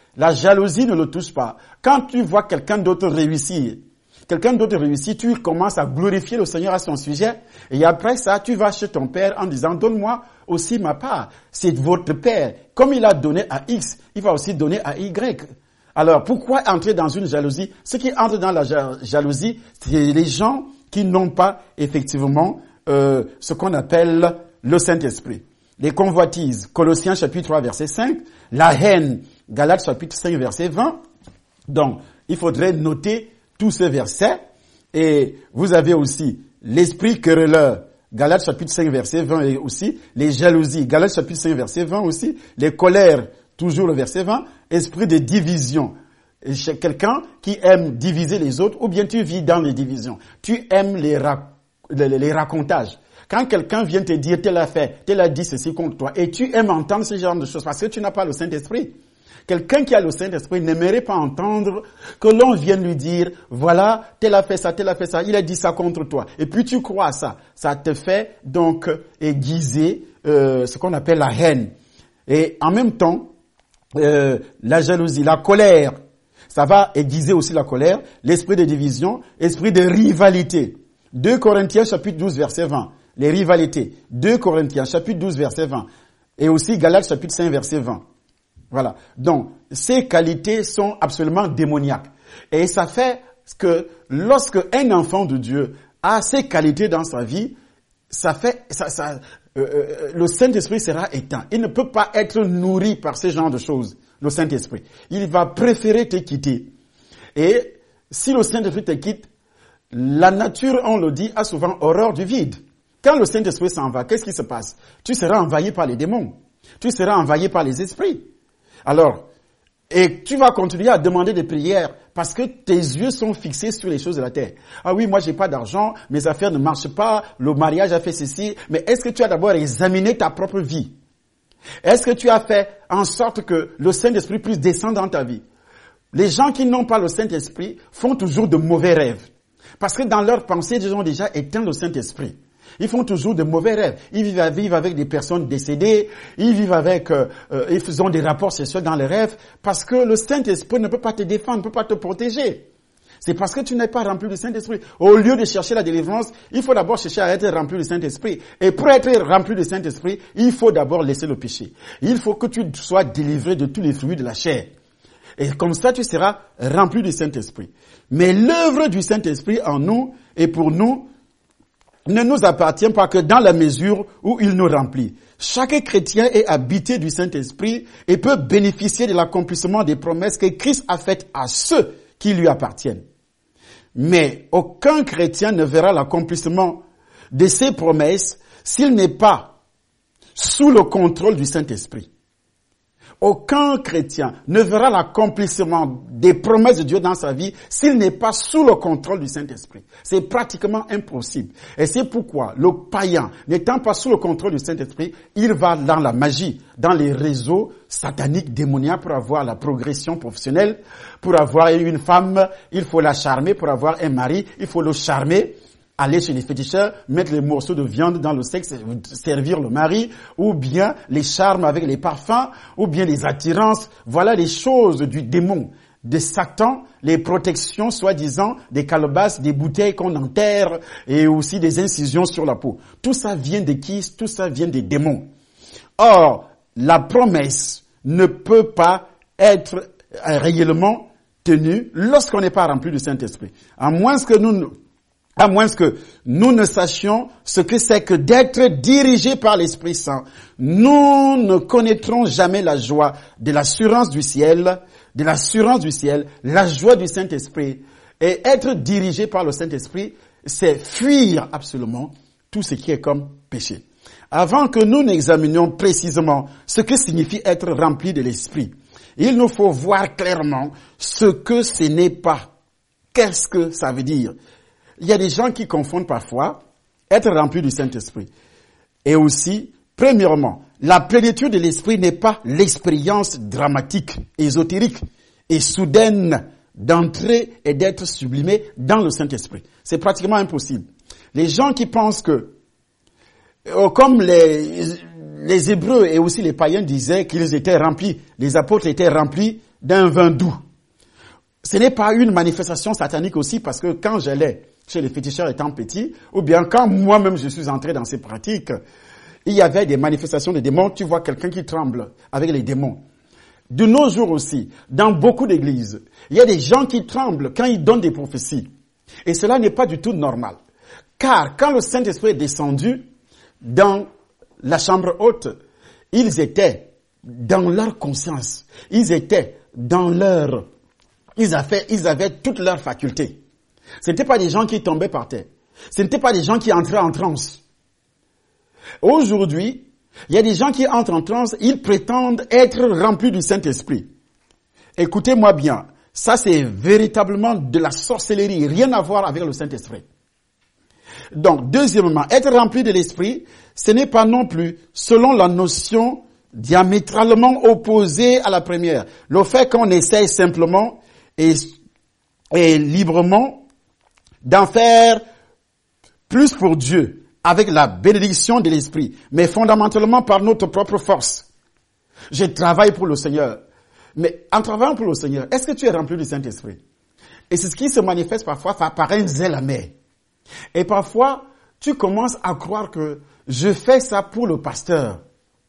La jalousie ne le touche pas. Quand tu vois quelqu'un d'autre réussir, tu commences à glorifier le Seigneur à son sujet. Et après ça, tu vas chez ton père en disant, donne-moi aussi ma part. C'est votre père. Comme il a donné à X, il va aussi donner à Y. Alors, pourquoi entrer dans une jalousie? Ceux qui entrent dans la jalousie, c'est les gens qui n'ont pas effectivement ce qu'on appelle le Saint-Esprit. Les convoitises, Colossiens chapitre 3 verset 5, la haine, Galates chapitre 5 verset 20. Donc, il faudrait noter tous ces versets. Et vous avez aussi l'esprit querelleur, Galates chapitre 5 verset 20 et aussi les jalousies, Galates chapitre 5 verset 20 aussi, les colères, toujours le verset 20, esprit de division. Chez quelqu'un qui aime diviser les autres, ou bien tu vis dans les divisions. Tu aimes les racontages. Quand quelqu'un vient te dire, tel a fait, tel a dit ceci contre toi, et tu aimes entendre ce genre de choses parce que tu n'as pas le Saint-Esprit. Quelqu'un qui a le Saint-Esprit n'aimerait pas entendre que l'on vienne lui dire, voilà, tel a fait ça, il a dit ça contre toi. Et puis tu crois à ça. Ça te fait donc aiguiser ce qu'on appelle la haine. Et en même temps, la jalousie, la colère, ça va aiguiser aussi la colère, l'esprit de division, esprit de rivalité. 2 Corinthiens chapitre 12 verset 20. Les rivalités. 2 Corinthiens, chapitre 12, verset 20. Et aussi Galates, chapitre 5, verset 20. Voilà. Donc, ces qualités sont absolument démoniaques. Et ça fait que lorsque un enfant de Dieu a ces qualités dans sa vie, le Saint-Esprit sera éteint. Il ne peut pas être nourri par ce genre de choses, le Saint-Esprit. Il va préférer te quitter. Et si le Saint-Esprit te quitte, la nature, on le dit, a souvent horreur du vide. Quand le Saint-Esprit s'en va, qu'est-ce qui se passe? Tu seras envahi par les démons. Tu seras envahi par les esprits. Alors, et tu vas continuer à demander des prières parce que tes yeux sont fixés sur les choses de la terre. Ah oui, moi j'ai pas d'argent, mes affaires ne marchent pas, le mariage a fait ceci. Mais est-ce que tu as d'abord examiné ta propre vie? Est-ce que tu as fait en sorte que le Saint-Esprit puisse descendre dans ta vie? Les gens qui n'ont pas le Saint-Esprit font toujours de mauvais rêves. Parce que dans leur pensée, ils ont déjà éteint le Saint-Esprit. Ils font toujours de mauvais rêves. Ils vivent avec des personnes décédées. Ils vivent avec, ils ont des rapports sexuels dans les rêves. Parce que le Saint-Esprit ne peut pas te défendre, ne peut pas te protéger. C'est parce que tu n'es pas rempli du Saint-Esprit. Au lieu de chercher la délivrance, il faut d'abord chercher à être rempli du Saint-Esprit. Et pour être rempli du Saint-Esprit, il faut d'abord laisser le péché. Il faut que tu sois délivré de tous les fruits de la chair. Et comme ça, tu seras rempli du Saint-Esprit. Mais l'œuvre du Saint-Esprit en nous et pour nous ne nous appartient pas que dans la mesure où il nous remplit. Chaque chrétien est habité du Saint-Esprit et peut bénéficier de l'accomplissement des promesses que Christ a faites à ceux qui lui appartiennent. Mais aucun chrétien ne verra l'accomplissement de ces promesses s'il n'est pas sous le contrôle du Saint-Esprit. Aucun chrétien ne verra l'accomplissement des promesses de Dieu dans sa vie s'il n'est pas sous le contrôle du Saint-Esprit. C'est pratiquement impossible. Et c'est pourquoi le païen, n'étant pas sous le contrôle du Saint-Esprit, il va dans la magie, dans les réseaux sataniques, démoniaques pour avoir la progression professionnelle. Pour avoir une femme, il faut la charmer. Pour avoir un mari, il faut le charmer. Aller chez les féticheurs, mettre les morceaux de viande dans le sexe, servir le mari, ou bien les charmes avec les parfums, ou bien les attirances. Voilà les choses du démon, de Satan, les protections soi-disant, des calebasses, des bouteilles qu'on enterre, et aussi des incisions sur la peau. Tout ça vient de qui? Tout ça vient des démons. Or, la promesse ne peut pas être réellement tenue lorsqu'on n'est pas rempli du Saint-Esprit. À moins que nous ne sachions ce que c'est que d'être dirigé par l'Esprit Saint, nous ne connaîtrons jamais la joie de l'assurance du ciel, la joie du Saint-Esprit. Et être dirigé par le Saint-Esprit, c'est fuir absolument tout ce qui est comme péché. Avant que nous n'examinions précisément ce que signifie être rempli de l'Esprit, il nous faut voir clairement ce que ce n'est pas. Qu'est-ce que ça veut dire? Il y a des gens qui confondent parfois être rempli du Saint-Esprit. Et aussi, premièrement, la plénitude de l'Esprit n'est pas l'expérience dramatique, ésotérique et soudaine d'entrer et d'être sublimé dans le Saint-Esprit. C'est pratiquement impossible. Les gens qui pensent que, comme les Hébreux et aussi les païens disaient qu'ils étaient remplis, les apôtres étaient remplis d'un vin doux. Ce n'est pas une manifestation satanique aussi, parce que quand j'allais chez les féticheurs étant petit, ou bien quand moi-même je suis entré dans ces pratiques, il y avait des manifestations de démons. Tu vois quelqu'un qui tremble avec les démons. De nos jours aussi, dans beaucoup d'églises, il y a des gens qui tremblent quand ils donnent des prophéties. Et cela n'est pas du tout normal. Car quand le Saint-Esprit est descendu dans la chambre haute, ils étaient dans leur conscience. Ils étaient dans leur... Ils avaient toutes leurs facultés. Ce n'étaient pas des gens qui tombaient par terre. Ce n'étaient pas des gens qui entraient en transe. Aujourd'hui, il y a des gens qui entrent en transe, ils prétendent être remplis du Saint-Esprit. Écoutez-moi bien, ça c'est véritablement de la sorcellerie, rien à voir avec le Saint-Esprit. Donc, deuxièmement, être rempli de l'Esprit, ce n'est pas non plus, selon la notion diamétralement opposée à la première. Le fait qu'on essaye simplement et librement d'en faire plus pour Dieu, avec la bénédiction de l'Esprit, mais fondamentalement par notre propre force. Je travaille pour le Seigneur. Mais en travaillant pour le Seigneur, est-ce que tu es rempli du Saint-Esprit? Et c'est ce qui se manifeste parfois par un zèle amer. Et parfois, tu commences à croire que je fais ça pour le pasteur.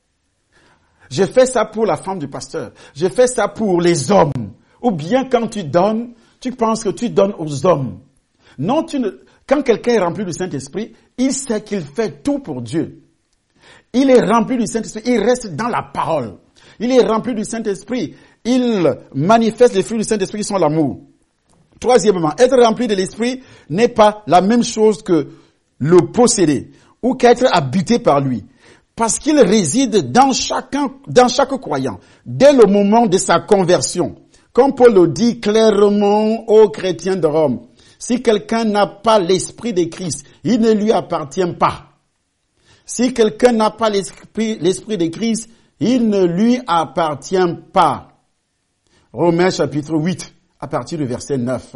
Je fais ça pour la femme du pasteur. Je fais ça pour les hommes. Ou bien quand tu donnes, tu penses que tu donnes aux hommes. Non, quand quelqu'un est rempli du Saint-Esprit, il sait qu'il fait tout pour Dieu. Il est rempli du Saint-Esprit, il reste dans la parole. Il est rempli du Saint-Esprit, il manifeste les fruits du Saint-Esprit qui sont l'amour. Troisièmement, être rempli de l'Esprit n'est pas la même chose que le posséder ou qu'être habité par lui. Parce qu'il réside dans chaque croyant, dès le moment de sa conversion. Comme Paul le dit clairement aux chrétiens de Rome. Si quelqu'un n'a pas l'esprit de Christ, il ne lui appartient pas. Si quelqu'un n'a pas l'esprit de Christ, il ne lui appartient pas. Romains chapitre 8, à partir du verset 9.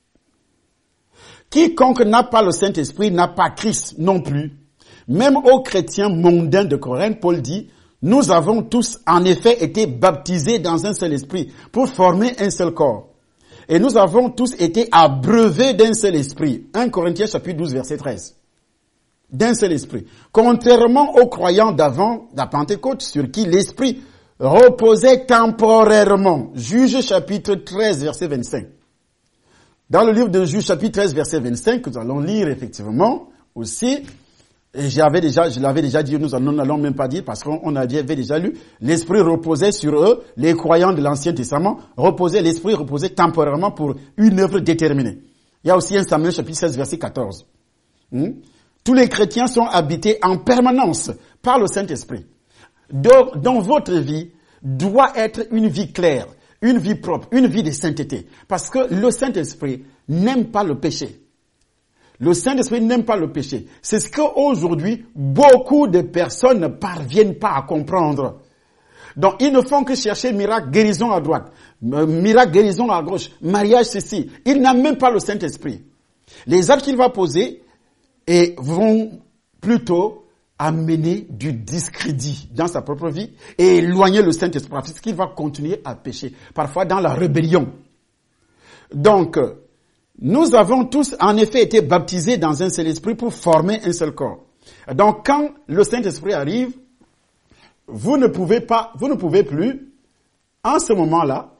Quiconque n'a pas le Saint-Esprit n'a pas Christ non plus. Même aux chrétiens mondains de Corinthe, Paul dit, nous avons tous en effet été baptisés dans un seul esprit pour former un seul corps. Et nous avons tous été abreuvés d'un seul esprit. 1 Corinthiens chapitre 12 verset 13. D'un seul esprit. Contrairement aux croyants d'avant la Pentecôte sur qui l'esprit reposait temporairement. Juge chapitre 13 verset 25. Dans le livre de Juge chapitre 13 verset 25, que nous allons lire effectivement aussi, et je l'avais déjà dit, nous n'allons même pas dire parce qu'on avait déjà lu, l'esprit reposait sur eux, les croyants de l'Ancien Testament, l'esprit reposait temporairement pour une œuvre déterminée. Il y a aussi un Samuel chapitre 16 verset 14. Tous les chrétiens sont habités en permanence par le Saint-Esprit. Dans votre vie doit être une vie claire, une vie propre, une vie de sainteté. Parce que le Saint-Esprit n'aime pas le péché. Le Saint-Esprit n'aime pas le péché. C'est ce qu'aujourd'hui, beaucoup de personnes ne parviennent pas à comprendre. Donc, ils ne font que chercher miracle, guérison à droite, miracle, guérison à gauche, mariage ceci. Ils n'ont même pas le Saint-Esprit. Les actes qu'il va poser vont plutôt amener du discrédit dans sa propre vie et éloigner le Saint-Esprit, parce qu'il va continuer à pécher, parfois dans la rébellion. Donc, nous avons tous en effet été baptisés dans un seul esprit pour former un seul corps. Donc, quand le Saint-Esprit arrive, vous ne pouvez plus, en ce moment-là,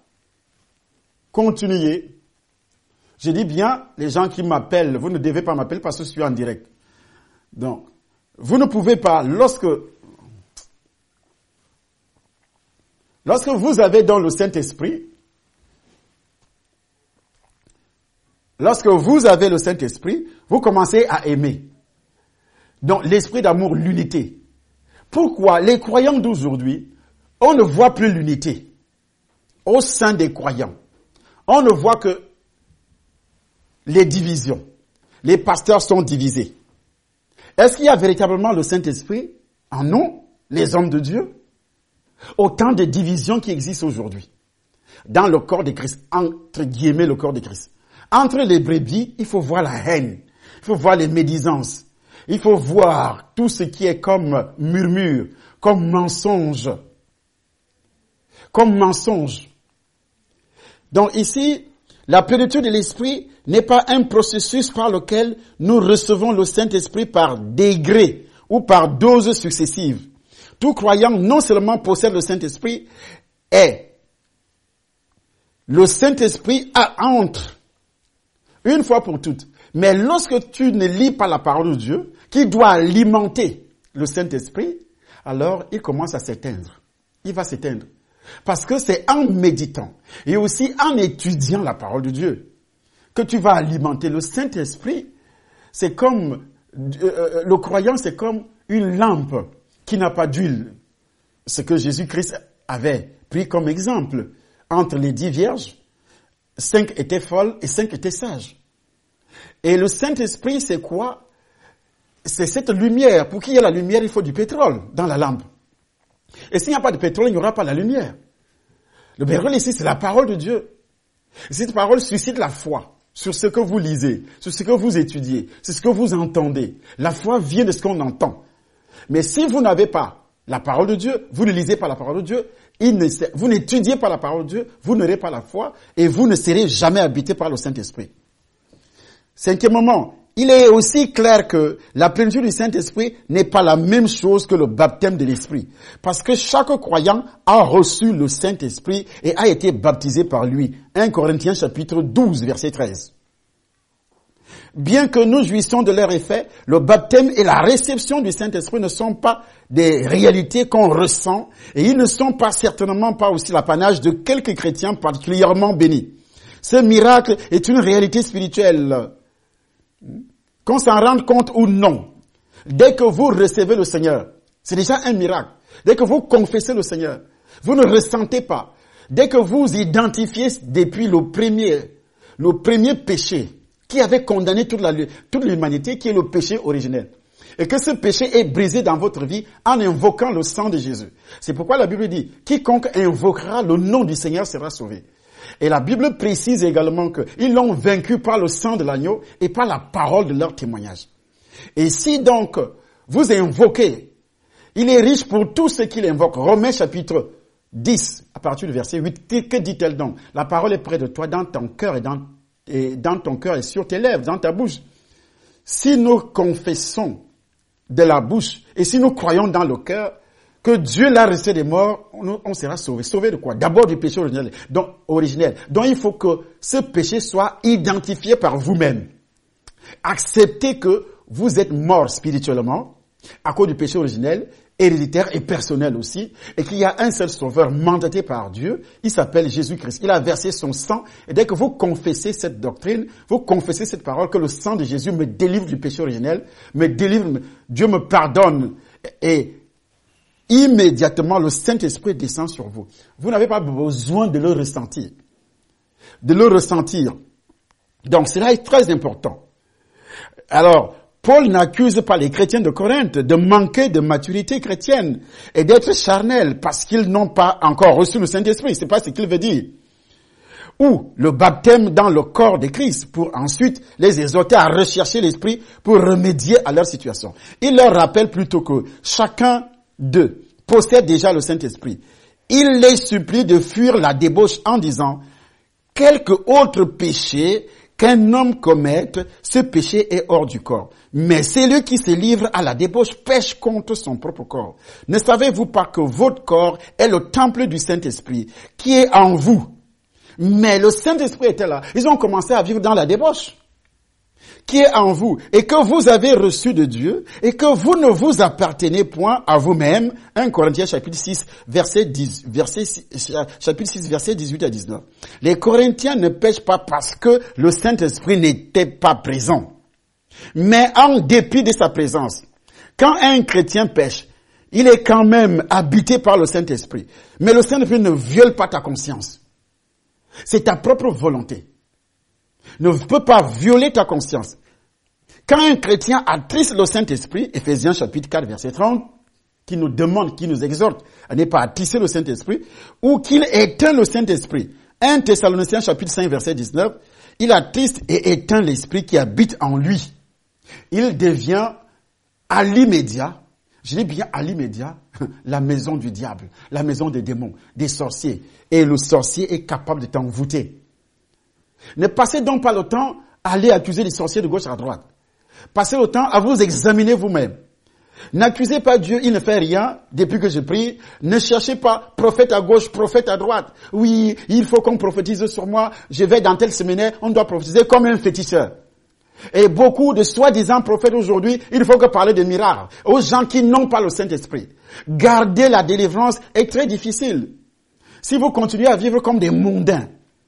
continuer. Je dis bien, les gens qui m'appellent, vous ne devez pas m'appeler parce que je suis en direct. Donc, vous ne pouvez pas, lorsque vous avez dans le Saint-Esprit, lorsque vous avez le Saint-Esprit, vous commencez à aimer. Donc, l'esprit d'amour, l'unité. Pourquoi? Les croyants d'aujourd'hui, on ne voit plus l'unité au sein des croyants. On ne voit que les divisions. Les pasteurs sont divisés. Est-ce qu'il y a véritablement le Saint-Esprit en nous, les hommes de Dieu? Autant de divisions qui existent aujourd'hui dans le corps de Christ, entre guillemets le corps de Christ. Entre les brebis, il faut voir la haine, il faut voir les médisances, il faut voir tout ce qui est comme murmure, comme mensonge. Comme mensonge. Donc ici, la plénitude de l'Esprit n'est pas un processus par lequel nous recevons le Saint-Esprit par degrés ou par doses successives. Tout croyant non seulement possède le Saint-Esprit, le Saint-Esprit entre une fois pour toutes. Mais lorsque tu ne lis pas la parole de Dieu, qui doit alimenter le Saint-Esprit, alors il commence à s'éteindre. Il va s'éteindre. Parce que c'est en méditant et aussi en étudiant la parole de Dieu que tu vas alimenter le Saint-Esprit. C'est comme, le croyant, c'est comme une lampe qui n'a pas d'huile. Ce que Jésus-Christ avait pris comme exemple. Entre les 10 vierges, 5 étaient folles et 5 étaient sages. Et le Saint-Esprit, c'est quoi? C'est cette lumière. Pour qu'il y ait la lumière, il faut du pétrole dans la lampe. Et s'il n'y a pas de pétrole, il n'y aura pas la lumière. Le pétrole ici, c'est la parole de Dieu. Et cette parole suscite la foi sur ce que vous lisez, sur ce que vous étudiez, sur ce que vous entendez. La foi vient de ce qu'on entend. Mais si vous n'avez pas la parole de Dieu, vous ne lisez pas la parole de Dieu, vous n'étudiez pas la parole de Dieu, vous n'aurez pas la foi et vous ne serez jamais habité par le Saint-Esprit. Cinquièmement, il est aussi clair que la plénitude du Saint-Esprit n'est pas la même chose que le baptême de l'Esprit. Parce que chaque croyant a reçu le Saint-Esprit et a été baptisé par lui. 1 Corinthiens chapitre 12, verset 13. Bien que nous jouissions de leur effet, le baptême et la réception du Saint-Esprit ne sont pas des réalités qu'on ressent et ils ne sont pas certainement pas aussi l'apanage de quelques chrétiens particulièrement bénis. Ce miracle est une réalité spirituelle. Qu'on s'en rende compte ou non, dès que vous recevez le Seigneur, c'est déjà un miracle. Dès que vous confessez le Seigneur, vous ne ressentez pas. Dès que vous identifiez depuis le premier péché qui avait condamné toute l'humanité, qui est le péché originel, et que ce péché est brisé dans votre vie en invoquant le sang de Jésus. C'est pourquoi la Bible dit, quiconque invoquera le nom du Seigneur sera sauvé. Et la Bible précise également qu'ils l'ont vaincu par le sang de l'agneau et par la parole de leur témoignage. Et si donc vous invoquez, il est riche pour tout ce qu'il invoque. Romains chapitre 10, à partir du verset 8, que dit-elle donc? La parole est près de toi, dans ton cœur et dans ton cœur et sur tes lèvres, dans ta bouche. Si nous confessons de la bouche et si nous croyons dans le cœur que Dieu l'a ressuscité des morts, on sera sauvé. Sauvé de quoi? D'abord du péché originel. Donc il faut que ce péché soit identifié par vous-même. Acceptez que vous êtes mort spirituellement à cause du péché originel, héréditaire et personnel aussi, et qu'il y a un seul sauveur mandaté par Dieu, il s'appelle Jésus-Christ. Il a versé son sang, et dès que vous confessez cette doctrine, vous confessez cette parole que le sang de Jésus me délivre du péché originel, me délivre, Dieu me pardonne, et immédiatement, le Saint-Esprit descend sur vous. Vous n'avez pas besoin de le ressentir. Donc, cela est très important. Alors, Paul n'accuse pas les chrétiens de Corinthe de manquer de maturité chrétienne et d'être charnels parce qu'ils n'ont pas encore reçu le Saint-Esprit. C'est pas ce qu'il veut dire. Ou le baptême dans le corps de Christ pour ensuite les exhorter à rechercher l'Esprit pour remédier à leur situation. Il leur rappelle plutôt que chacun d'eux possède déjà le Saint-Esprit. Il les supplie de fuir la débauche en disant, quelque autre péché qu'un homme commette, ce péché est hors du corps. Mais celui qui se livre à la débauche pêche contre son propre corps. Ne savez-vous pas que votre corps est le temple du Saint-Esprit qui est en vous? Mais le Saint-Esprit était là. Ils ont commencé à vivre dans la débauche qui est en vous et que vous avez reçu de Dieu et que vous ne vous appartenez point à vous-même. 1 Corinthiens chapitre 6, verset 18 à 19. Les Corinthiens ne pêchent pas parce que le Saint-Esprit n'était pas présent, mais en dépit de sa présence. Quand un chrétien pêche, il est quand même habité par le Saint-Esprit. Mais le Saint-Esprit ne viole pas ta conscience. C'est ta propre volonté. Ne peut pas violer ta conscience. Quand un chrétien attriste le Saint-Esprit, Ephésiens chapitre 4, verset 30, qui nous demande, qui nous exhorte à ne pas attrister le Saint-Esprit, ou qu'il éteint le Saint-Esprit. 1 Thessaloniciens chapitre 5, verset 19, il attriste et éteint l'Esprit qui habite en lui. Il devient à l'immédiat, je dis bien à l'immédiat, la maison du diable, la maison des démons, des sorciers. Et le sorcier est capable de t'envoûter. Ne passez donc pas le temps à aller accuser les sorciers de gauche à droite. Passez le temps à vous examiner vous-même. N'accusez pas Dieu, il ne fait rien depuis que je prie. Ne cherchez pas prophète à gauche, prophète à droite. Oui, il faut qu'on prophétise sur moi. Je vais dans tel séminaire, on doit prophétiser comme un féticheur. Et beaucoup de soi-disant prophètes aujourd'hui, il faut que parler de miracles aux gens qui n'ont pas le Saint-Esprit. Garder la délivrance est très difficile. Si vous continuez à vivre comme des mondains,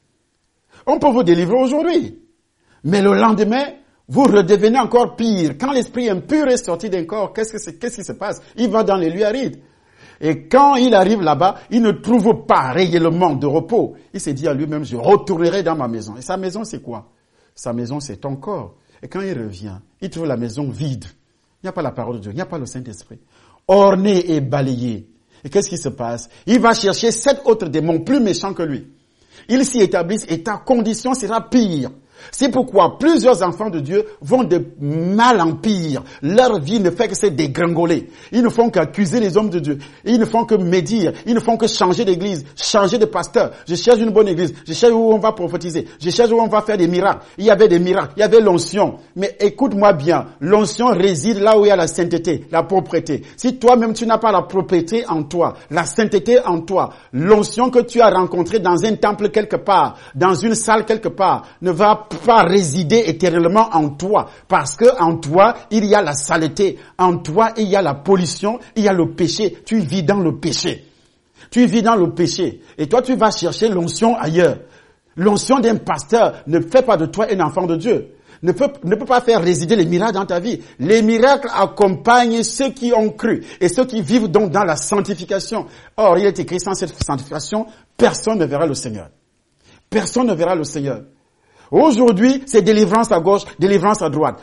on peut vous délivrer aujourd'hui. Mais le lendemain, vous redevenez encore pire. Quand l'esprit impur est sorti d'un corps, qu'est-ce qui se passe? Il va dans les lieux arides. Et quand il arrive là-bas, il ne trouve pas réellement de repos. Il s'est dit à lui-même, je retournerai dans ma maison. Et sa maison, c'est quoi? Sa maison, c'est ton corps. Et quand il revient, il trouve la maison vide. Il n'y a pas la parole de Dieu, il n'y a pas le Saint-Esprit. Orné et balayé. Et qu'est-ce qui se passe? Il va chercher 7 autres démons plus méchants que lui. Ils s'y établissent et ta condition sera pire. C'est pourquoi plusieurs enfants de Dieu vont de mal en pire. Leur vie ne fait que se dégringoler. Ils ne font qu'accuser les hommes de Dieu. Ils ne font que médire. Ils ne font que changer d'église, changer de pasteur. Je cherche une bonne église. Je cherche où on va prophétiser. Je cherche où on va faire des miracles. Il y avait des miracles. Il y avait l'onction. Mais écoute-moi bien. L'onction réside là où il y a la sainteté, la propreté. Si toi-même tu n'as pas la propreté en toi, la sainteté en toi, l'onction que tu as rencontrée dans un temple quelque part, dans une salle quelque part, ne va pas résider éternellement en toi, parce que en toi il y a la saleté, en toi il y a la pollution, il y a le péché. Tu vis dans le péché. Tu vis dans le péché. Et toi tu vas chercher l'onction ailleurs. L'onction d'un pasteur ne fait pas de toi un enfant de Dieu. Ne peut pas faire résider les miracles dans ta vie. Les miracles accompagnent ceux qui ont cru et ceux qui vivent donc dans la sanctification. Or, il est écrit, sans cette sanctification, personne ne verra le Seigneur. Personne ne verra le Seigneur. Aujourd'hui, c'est délivrance à gauche, délivrance à droite.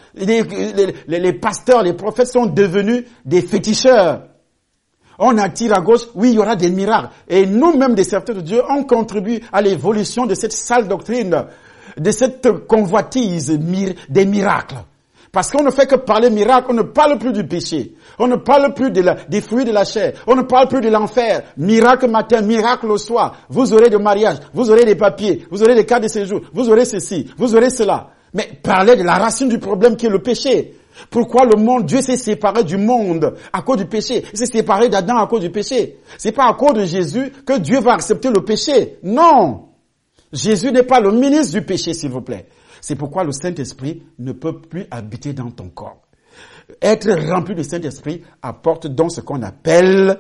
Les pasteurs, les prophètes sont devenus des féticheurs. On attire à gauche, oui, il y aura des miracles. Et nous-mêmes, des serviteurs de Dieu, on contribue à l'évolution de cette sale doctrine, de cette convoitise des miracles. Parce qu'on ne fait que parler miracle, on ne parle plus du péché. On ne parle plus des fruits de la chair. On ne parle plus de l'enfer. Miracle matin, miracle au soir. Vous aurez des mariages, vous aurez des papiers, vous aurez des cartes de séjour, vous aurez ceci, vous aurez cela. Mais parlez de la racine du problème qui est le péché. Pourquoi Dieu s'est séparé du monde à cause du péché? Il s'est séparé d'Adam à cause du péché. C'est pas à cause de Jésus que Dieu va accepter le péché. Non! Jésus n'est pas le ministre du péché, s'il vous plaît. C'est pourquoi le Saint-Esprit ne peut plus habiter dans ton corps. Être rempli du Saint-Esprit apporte donc ce qu'on appelle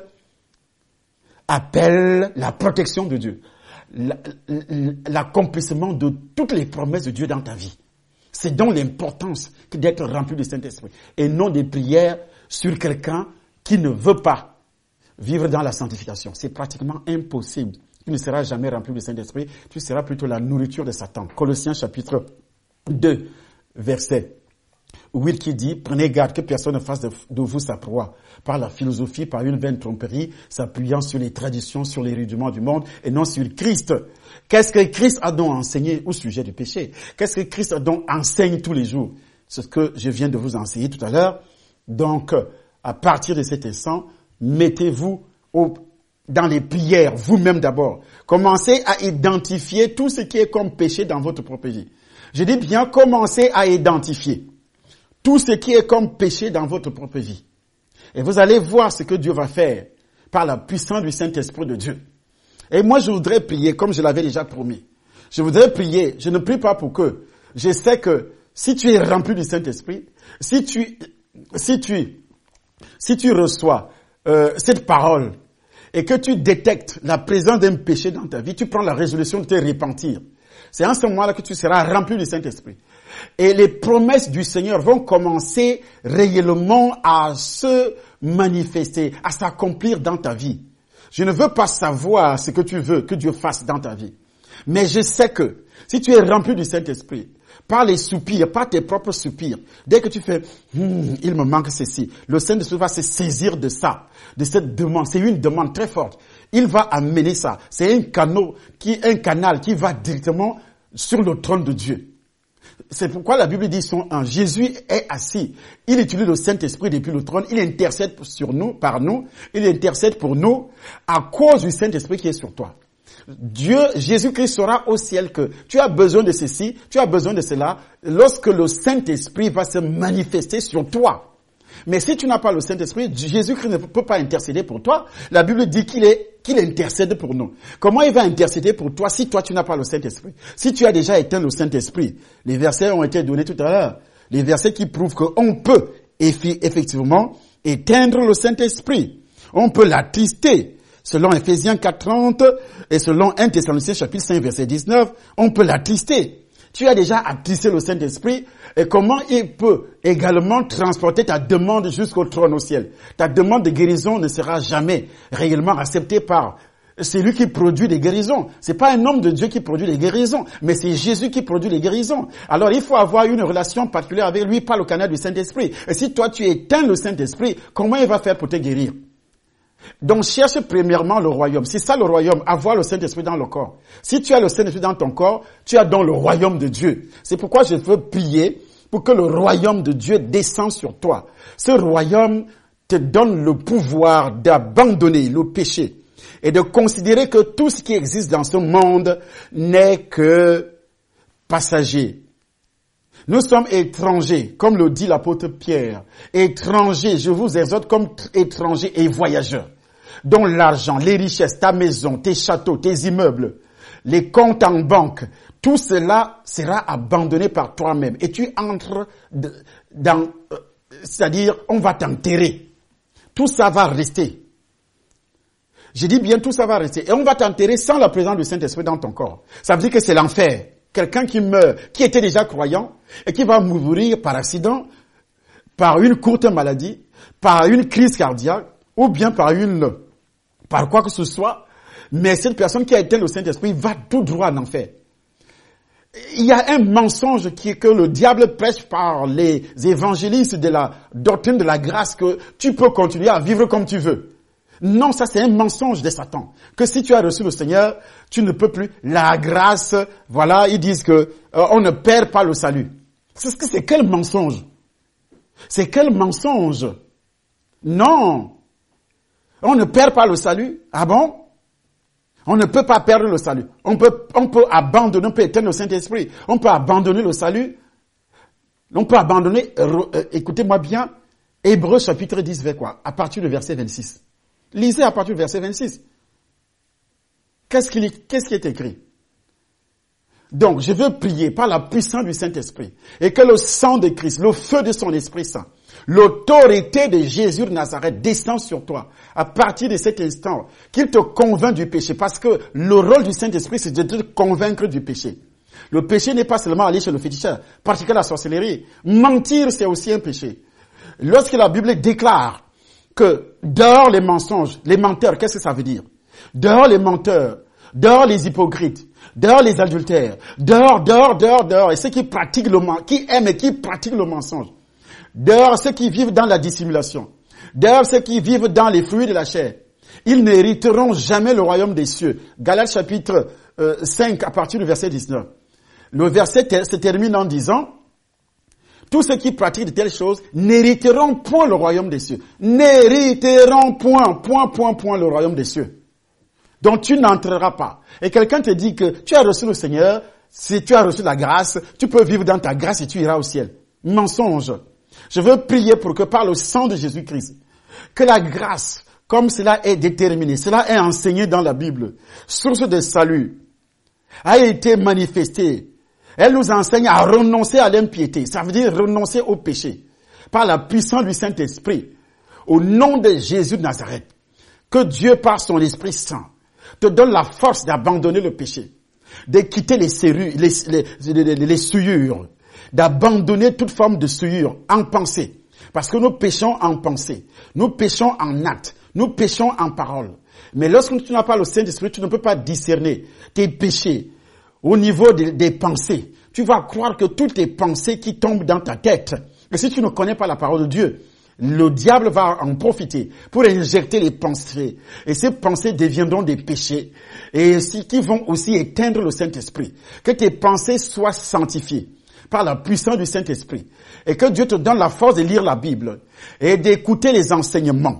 la protection de Dieu. L'accomplissement de toutes les promesses de Dieu dans ta vie. C'est donc l'importance d'être rempli du Saint-Esprit. Et non des prières sur quelqu'un qui ne veut pas vivre dans la sanctification. C'est pratiquement impossible. Tu ne seras jamais rempli du Saint-Esprit. Tu seras plutôt la nourriture de Satan. Colossiens chapitre 2, verset 8 qui dit, prenez garde que personne ne fasse de vous sa proie par la philosophie, par une vaine tromperie, s'appuyant sur les traditions, sur les rudiments du monde et non sur Christ. Qu'est-ce que Christ a donc enseigné au sujet du péché? Qu'est-ce que Christ a donc enseigne tous les jours? C'est ce que je viens de vous enseigner tout à l'heure. Donc, à partir de cet instant, mettez-vous dans les prières, vous-même d'abord. Commencez à identifier tout ce qui est comme péché dans votre propre vie. Je dis bien, commencez à identifier tout ce qui est comme péché dans votre propre vie. Et vous allez voir ce que Dieu va faire par la puissance du Saint-Esprit de Dieu. Et moi, je voudrais prier, comme je l'avais déjà promis. Je voudrais prier, je ne prie pas pour que. Je sais que si tu es rempli du Saint-Esprit, si tu reçois cette parole et que tu détectes la présence d'un péché dans ta vie, tu prends la résolution de te repentir. C'est en ce moment-là que tu seras rempli du Saint-Esprit. Et les promesses du Seigneur vont commencer réellement à se manifester, à s'accomplir dans ta vie. Je ne veux pas savoir ce que tu veux que Dieu fasse dans ta vie. Mais je sais que si tu es rempli du Saint-Esprit, par les soupirs, par tes propres soupirs, dès que tu fais « il me manque ceci », le Saint-Esprit va se saisir de ça, de cette demande. C'est une demande très forte. Il va amener ça. C'est un canal qui va directement sur le trône de Dieu. C'est pourquoi la Bible dit Jésus est assis. Il utilise le Saint-Esprit depuis le trône. Il intercède par nous. Il intercède pour nous à cause du Saint-Esprit qui est sur toi. Dieu, Jésus-Christ saura au ciel que tu as besoin de ceci, tu as besoin de cela, lorsque le Saint-Esprit va se manifester sur toi. Mais si tu n'as pas le Saint-Esprit, Jésus-Christ ne peut pas intercéder pour toi. La Bible dit qu'il intercède pour nous. Comment il va intercéder pour toi si toi tu n'as pas le Saint-Esprit? Si tu as déjà éteint le Saint-Esprit, les versets ont été donnés tout à l'heure. Les versets qui prouvent qu'on peut effectivement éteindre le Saint-Esprit. On peut l'attrister. Selon Ephésiens 4:30 et selon 1 Thessaloniciens chapitre 5 verset 19, on peut l'attrister. Tu as déjà attristé le Saint-Esprit et comment il peut également transporter ta demande jusqu'au trône au ciel. Ta demande de guérison ne sera jamais réellement acceptée par celui qui produit les guérisons. C'est pas un homme de Dieu qui produit les guérisons, mais c'est Jésus qui produit les guérisons. Alors il faut avoir une relation particulière avec lui par le canal du Saint-Esprit. Et si toi tu éteins le Saint-Esprit, comment il va faire pour te guérir? Donc cherche premièrement le royaume. C'est ça le royaume, avoir le Saint-Esprit dans le corps. Si tu as le Saint-Esprit dans ton corps, tu as dans le royaume de Dieu. C'est pourquoi je veux prier pour que le royaume de Dieu descende sur toi. Ce royaume te donne le pouvoir d'abandonner le péché et de considérer que tout ce qui existe dans ce monde n'est que passager. Nous sommes étrangers, comme le dit l'apôtre Pierre. Étrangers, je vous exhorte comme étrangers et voyageurs. Dont l'argent, les richesses, ta maison, tes châteaux, tes immeubles, les comptes en banque, tout cela sera abandonné par toi-même. Et tu entres c'est-à-dire, on va t'enterrer. Tout ça va rester. Je dis bien, tout ça va rester. Et on va t'enterrer sans la présence du Saint-Esprit dans ton corps. Ça veut dire que c'est l'enfer. Quelqu'un qui meurt, qui était déjà croyant, et qui va mourir par accident, par une courte maladie, par une crise cardiaque, ou bien par quoi que ce soit, mais cette personne qui a éteint le Saint-Esprit va tout droit en enfer. Il y a un mensonge que le diable prêche par les évangélistes de la doctrine de la grâce, que tu peux continuer à vivre comme tu veux. Non, ça c'est un mensonge de Satan. Que si tu as reçu le Seigneur, tu ne peux plus. La grâce, voilà, ils disent que on ne perd pas le salut. C'est quel mensonge? C'est quel mensonge? Non. On ne perd pas le salut. Ah bon? On ne peut pas perdre le salut. On peut abandonner, on peut éteindre le Saint-Esprit. On peut abandonner le salut. On peut abandonner, écoutez-moi bien, Hébreux chapitre 10, vers quoi? À partir du verset 26. Lisez à partir du verset 26. Qu'est-ce qui est écrit? Donc, je veux prier par la puissance du Saint-Esprit et que le sang de Christ, le feu de son Esprit Saint, l'autorité de Jésus de Nazareth descend sur toi à partir de cet instant, qu'il te convainc du péché, parce que le rôle du Saint-Esprit, c'est de te convaincre du péché. Le péché n'est pas seulement aller chez le féticheur, pratiquer la sorcellerie. Mentir, c'est aussi un péché. Lorsque la Bible déclare que dehors les mensonges, les menteurs, qu'est-ce que ça veut dire? Dehors les menteurs, dehors les hypocrites, dehors les adultères, dehors, et ceux qui pratiquent qui aiment et qui pratiquent le mensonge. Dehors ceux qui vivent dans la dissimulation. Dehors ceux qui vivent dans les fruits de la chair. Ils n'hériteront jamais le royaume des cieux. Galates chapitre 5 à partir du verset 19. Le verset se termine en disant: tous ceux qui pratiquent de telles choses n'hériteront point le royaume des cieux. N'hériteront point le royaume des cieux. Donc tu n'entreras pas. Et quelqu'un te dit que tu as reçu le Seigneur, si tu as reçu la grâce, tu peux vivre dans ta grâce et tu iras au ciel. Mensonge. Je veux prier pour que par le sang de Jésus-Christ, que la grâce, comme cela est déterminé, cela est enseigné dans la Bible, source de salut, a été manifestée. Elle nous enseigne à renoncer à l'impiété. Ça veut dire renoncer au péché. Par la puissance du Saint-Esprit. Au nom de Jésus de Nazareth. Que Dieu, par son Esprit Saint, te donne la force d'abandonner le péché. De quitter les souillures. D'abandonner toute forme de souillure en pensée. Parce que nous péchons en pensée. Nous péchons en acte. Nous péchons en parole. Mais lorsque tu n'as pas le Saint-Esprit, tu ne peux pas discerner tes péchés. Au niveau des pensées, tu vas croire que toutes tes pensées qui tombent dans ta tête, et si tu ne connais pas la parole de Dieu, le diable va en profiter pour injecter les pensées. Et ces pensées deviendront des péchés, et qui vont aussi éteindre le Saint-Esprit. Que tes pensées soient sanctifiées par la puissance du Saint-Esprit. Et que Dieu te donne la force de lire la Bible et d'écouter les enseignements.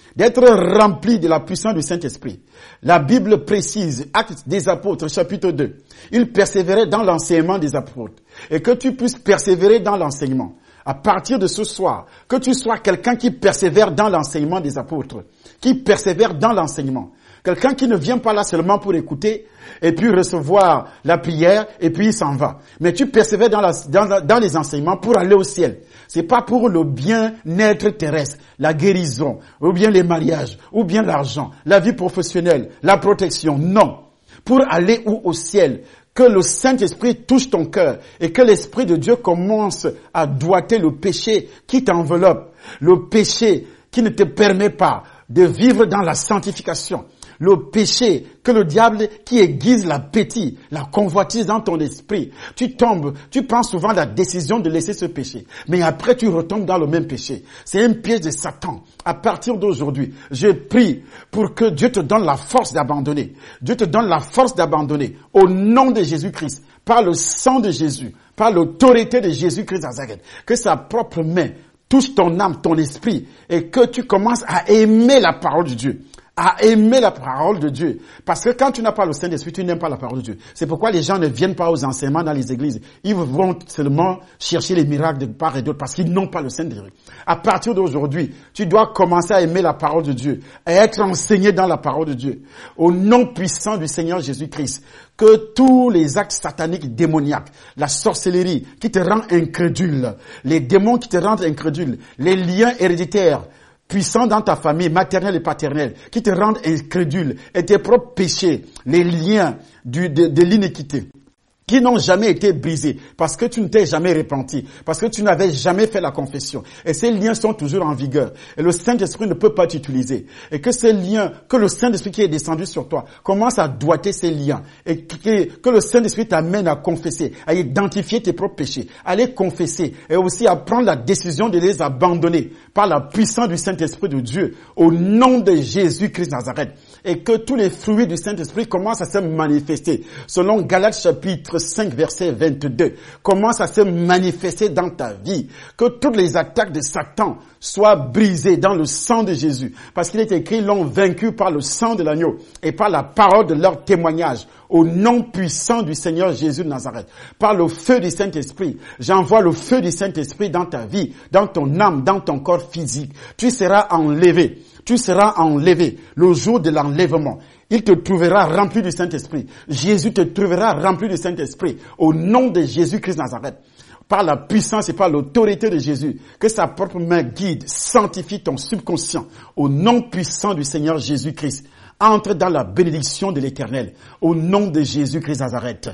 d'être rempli de la puissance du Saint-Esprit. La Bible précise, Actes des Apôtres, chapitre 2, ils persévéraient dans l'enseignement des apôtres. Et que tu puisses persévérer dans l'enseignement. À partir de ce soir, que tu sois quelqu'un qui persévère dans l'enseignement des apôtres, qui persévère dans l'enseignement. Quelqu'un qui ne vient pas là seulement pour écouter et puis recevoir la prière et puis il s'en va. Mais tu persévères dans les enseignements pour aller au ciel. C'est pas pour le bien-être terrestre, la guérison, ou bien les mariages, ou bien l'argent, la vie professionnelle, la protection. Non. Pour aller où au ciel? Que le Saint-Esprit touche ton cœur et que l'Esprit de Dieu commence à doiter le péché qui t'enveloppe, le péché qui ne te permet pas de vivre dans la sanctification, le péché que le diable qui aiguise l'appétit, la convoitise dans ton esprit. Tu tombes, tu prends souvent la décision de laisser ce péché, mais après tu retombes dans le même péché. C'est un piège de Satan. À partir d'aujourd'hui, je prie pour que Dieu te donne la force d'abandonner. Dieu te donne la force d'abandonner au nom de Jésus-Christ, par le sang de Jésus, par l'autorité de Jésus-Christ Nazareth, que sa propre main touche ton âme, ton esprit, et que tu commences à aimer la parole de Dieu. À aimer la parole de Dieu. Parce que quand tu n'as pas le Saint-Esprit, tu n'aimes pas la parole de Dieu. C'est pourquoi les gens ne viennent pas aux enseignements dans les églises. Ils vont seulement chercher les miracles de part et d'autre parce qu'ils n'ont pas le Saint-Esprit. À partir d'aujourd'hui, tu dois commencer à aimer la parole de Dieu, à être enseigné dans la parole de Dieu. Au nom puissant du Seigneur Jésus-Christ, que tous les actes sataniques démoniaques, la sorcellerie qui te rend incrédule, les démons qui te rendent incrédule, les liens héréditaires, puissants dans ta famille, maternelle et paternelle, qui te rendent incrédule, et tes propres péchés, les liens de l'iniquité, qui n'ont jamais été brisés, parce que tu ne t'es jamais repenti, parce que tu n'avais jamais fait la confession. Et ces liens sont toujours en vigueur. Et le Saint-Esprit ne peut pas t'utiliser. Et que ces liens, que le Saint-Esprit qui est descendu sur toi, commence à doiter ces liens. Et que le Saint-Esprit t'amène à confesser, à identifier tes propres péchés, à les confesser, et aussi à prendre la décision de les abandonner par la puissance du Saint-Esprit de Dieu, au nom de Jésus-Christ Nazareth. Et que tous les fruits du Saint-Esprit commencent à se manifester. Selon Galates chapitre 5 verset 22, commence à se manifester dans ta vie. Que toutes les attaques de Satan soient brisées dans le sang de Jésus. Parce qu'il est écrit, ils l'ont vaincu par le sang de l'agneau et par la parole de leur témoignage. Au nom puissant du Seigneur Jésus de Nazareth. Par le feu du Saint-Esprit. J'envoie le feu du Saint-Esprit dans ta vie, dans ton âme, dans ton corps physique. Tu seras enlevé. Tu seras enlevé le jour de l'enlèvement. Il te trouvera rempli du Saint-Esprit. Jésus te trouvera rempli du Saint-Esprit. Au nom de Jésus-Christ Nazareth. Par la puissance et par l'autorité de Jésus. Que sa propre main guide, sanctifie ton subconscient. Au nom puissant du Seigneur Jésus-Christ. Entre dans la bénédiction de l'Éternel. Au nom de Jésus-Christ Nazareth.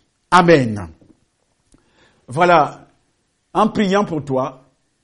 Amen. Voilà. En priant pour toi,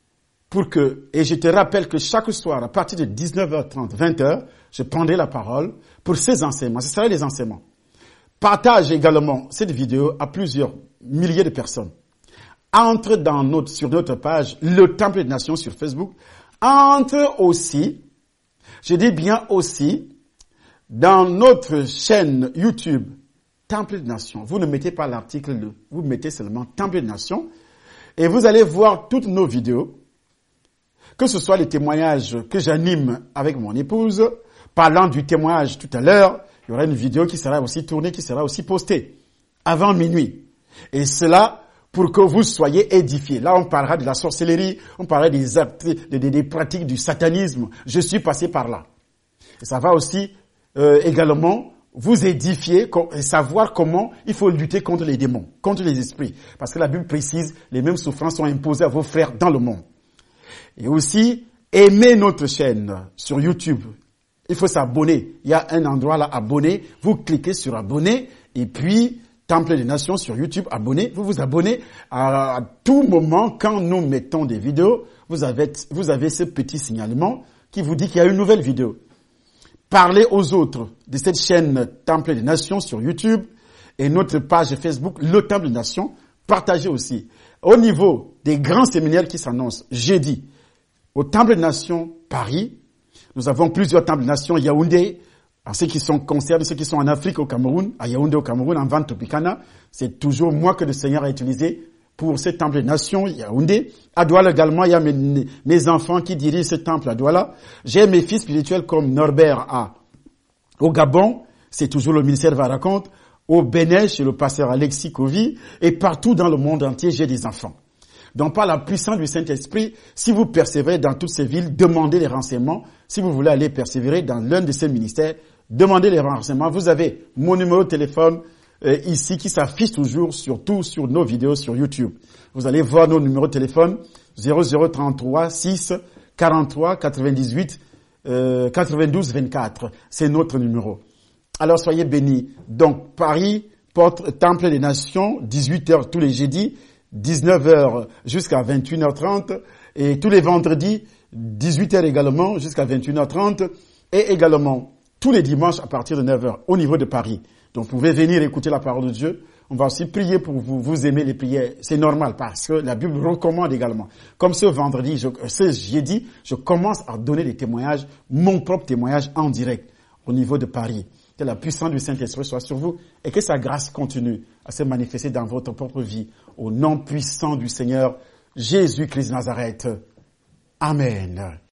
et je te rappelle que chaque soir, à partir de 19h30, 20h, je prendrai la parole pour ces enseignements. Ce sera les enseignements. Partage également cette vidéo à plusieurs milliers de personnes. Entre sur notre page, le Temple des Nations sur Facebook. Entre aussi, je dis bien aussi, dans notre chaîne YouTube, Temple des Nations. Vous ne mettez pas l'article, vous mettez seulement Temple des Nations. Et vous allez voir toutes nos vidéos. Que ce soit les témoignages que j'anime avec mon épouse, parlant du témoignage tout à l'heure, il y aura une vidéo qui sera aussi tournée, qui sera aussi postée avant minuit. Et cela pour que vous soyez édifiés. Là, on parlera de la sorcellerie, on parlera des pratiques du satanisme. Je suis passé par là. Et ça va aussi également vous édifier et savoir comment il faut lutter contre les démons, contre les esprits. Parce que la Bible précise, les mêmes souffrances sont imposées à vos frères dans le monde. Et aussi, aimez notre chaîne sur YouTube. Il faut s'abonner. Il y a un endroit là, abonner. Vous cliquez sur abonner. Et puis, Temple des Nations sur YouTube, abonnez. Vous vous abonnez à tout moment quand nous mettons des vidéos. Vous avez ce petit signalement qui vous dit qu'il y a une nouvelle vidéo. Parlez aux autres de cette chaîne Temple des Nations sur YouTube et notre page Facebook, le Temple des Nations. Partagez aussi. Au niveau des grands séminaires qui s'annoncent jeudi, au Temple des Nations Paris, nous avons plusieurs Temples des Nations Yaoundé, en ceux qui sont concernés, ceux qui sont en Afrique, au Cameroun, à Yaoundé au Cameroun, en Vente Tropicana. C'est toujours moi que le Seigneur a utilisé pour ce temple des nations, Yaoundé. À Douala également, il y a mes enfants qui dirigent ce temple à Douala. J'ai mes fils spirituels comme Norbert au Gabon, c'est toujours le ministère Varaconte. Au Bénin, chez le pasteur Alexis Kovi. Et partout dans le monde entier, j'ai des enfants. Donc par la puissance du Saint-Esprit, si vous persévérez dans toutes ces villes, demandez les renseignements. Si vous voulez aller persévérer dans l'un de ces ministères, demandez les renseignements. Vous avez mon numéro de téléphone ici qui s'affiche toujours, surtout sur nos vidéos sur YouTube. Vous allez voir nos numéros de téléphone 0033 6 43 98 92 24. C'est notre numéro. Alors soyez bénis. Donc Paris, Temple des Nations, 18h tous les jeudis, 19h jusqu'à 21h30 et tous les vendredis, 18h également jusqu'à 21h30 et également tous les dimanches à partir de 9h au niveau de Paris. Donc vous pouvez venir écouter la parole de Dieu. On va aussi prier pour vous. Vous aimez les prières. C'est normal parce que la Bible recommande également. Comme ce jeudi, je commence à donner des témoignages, mon propre témoignage en direct au niveau de Paris. Que la puissance du Saint-Esprit soit sur vous et que sa grâce continue à se manifester dans votre propre vie. Au nom puissant du Seigneur Jésus-Christ de Nazareth. Amen.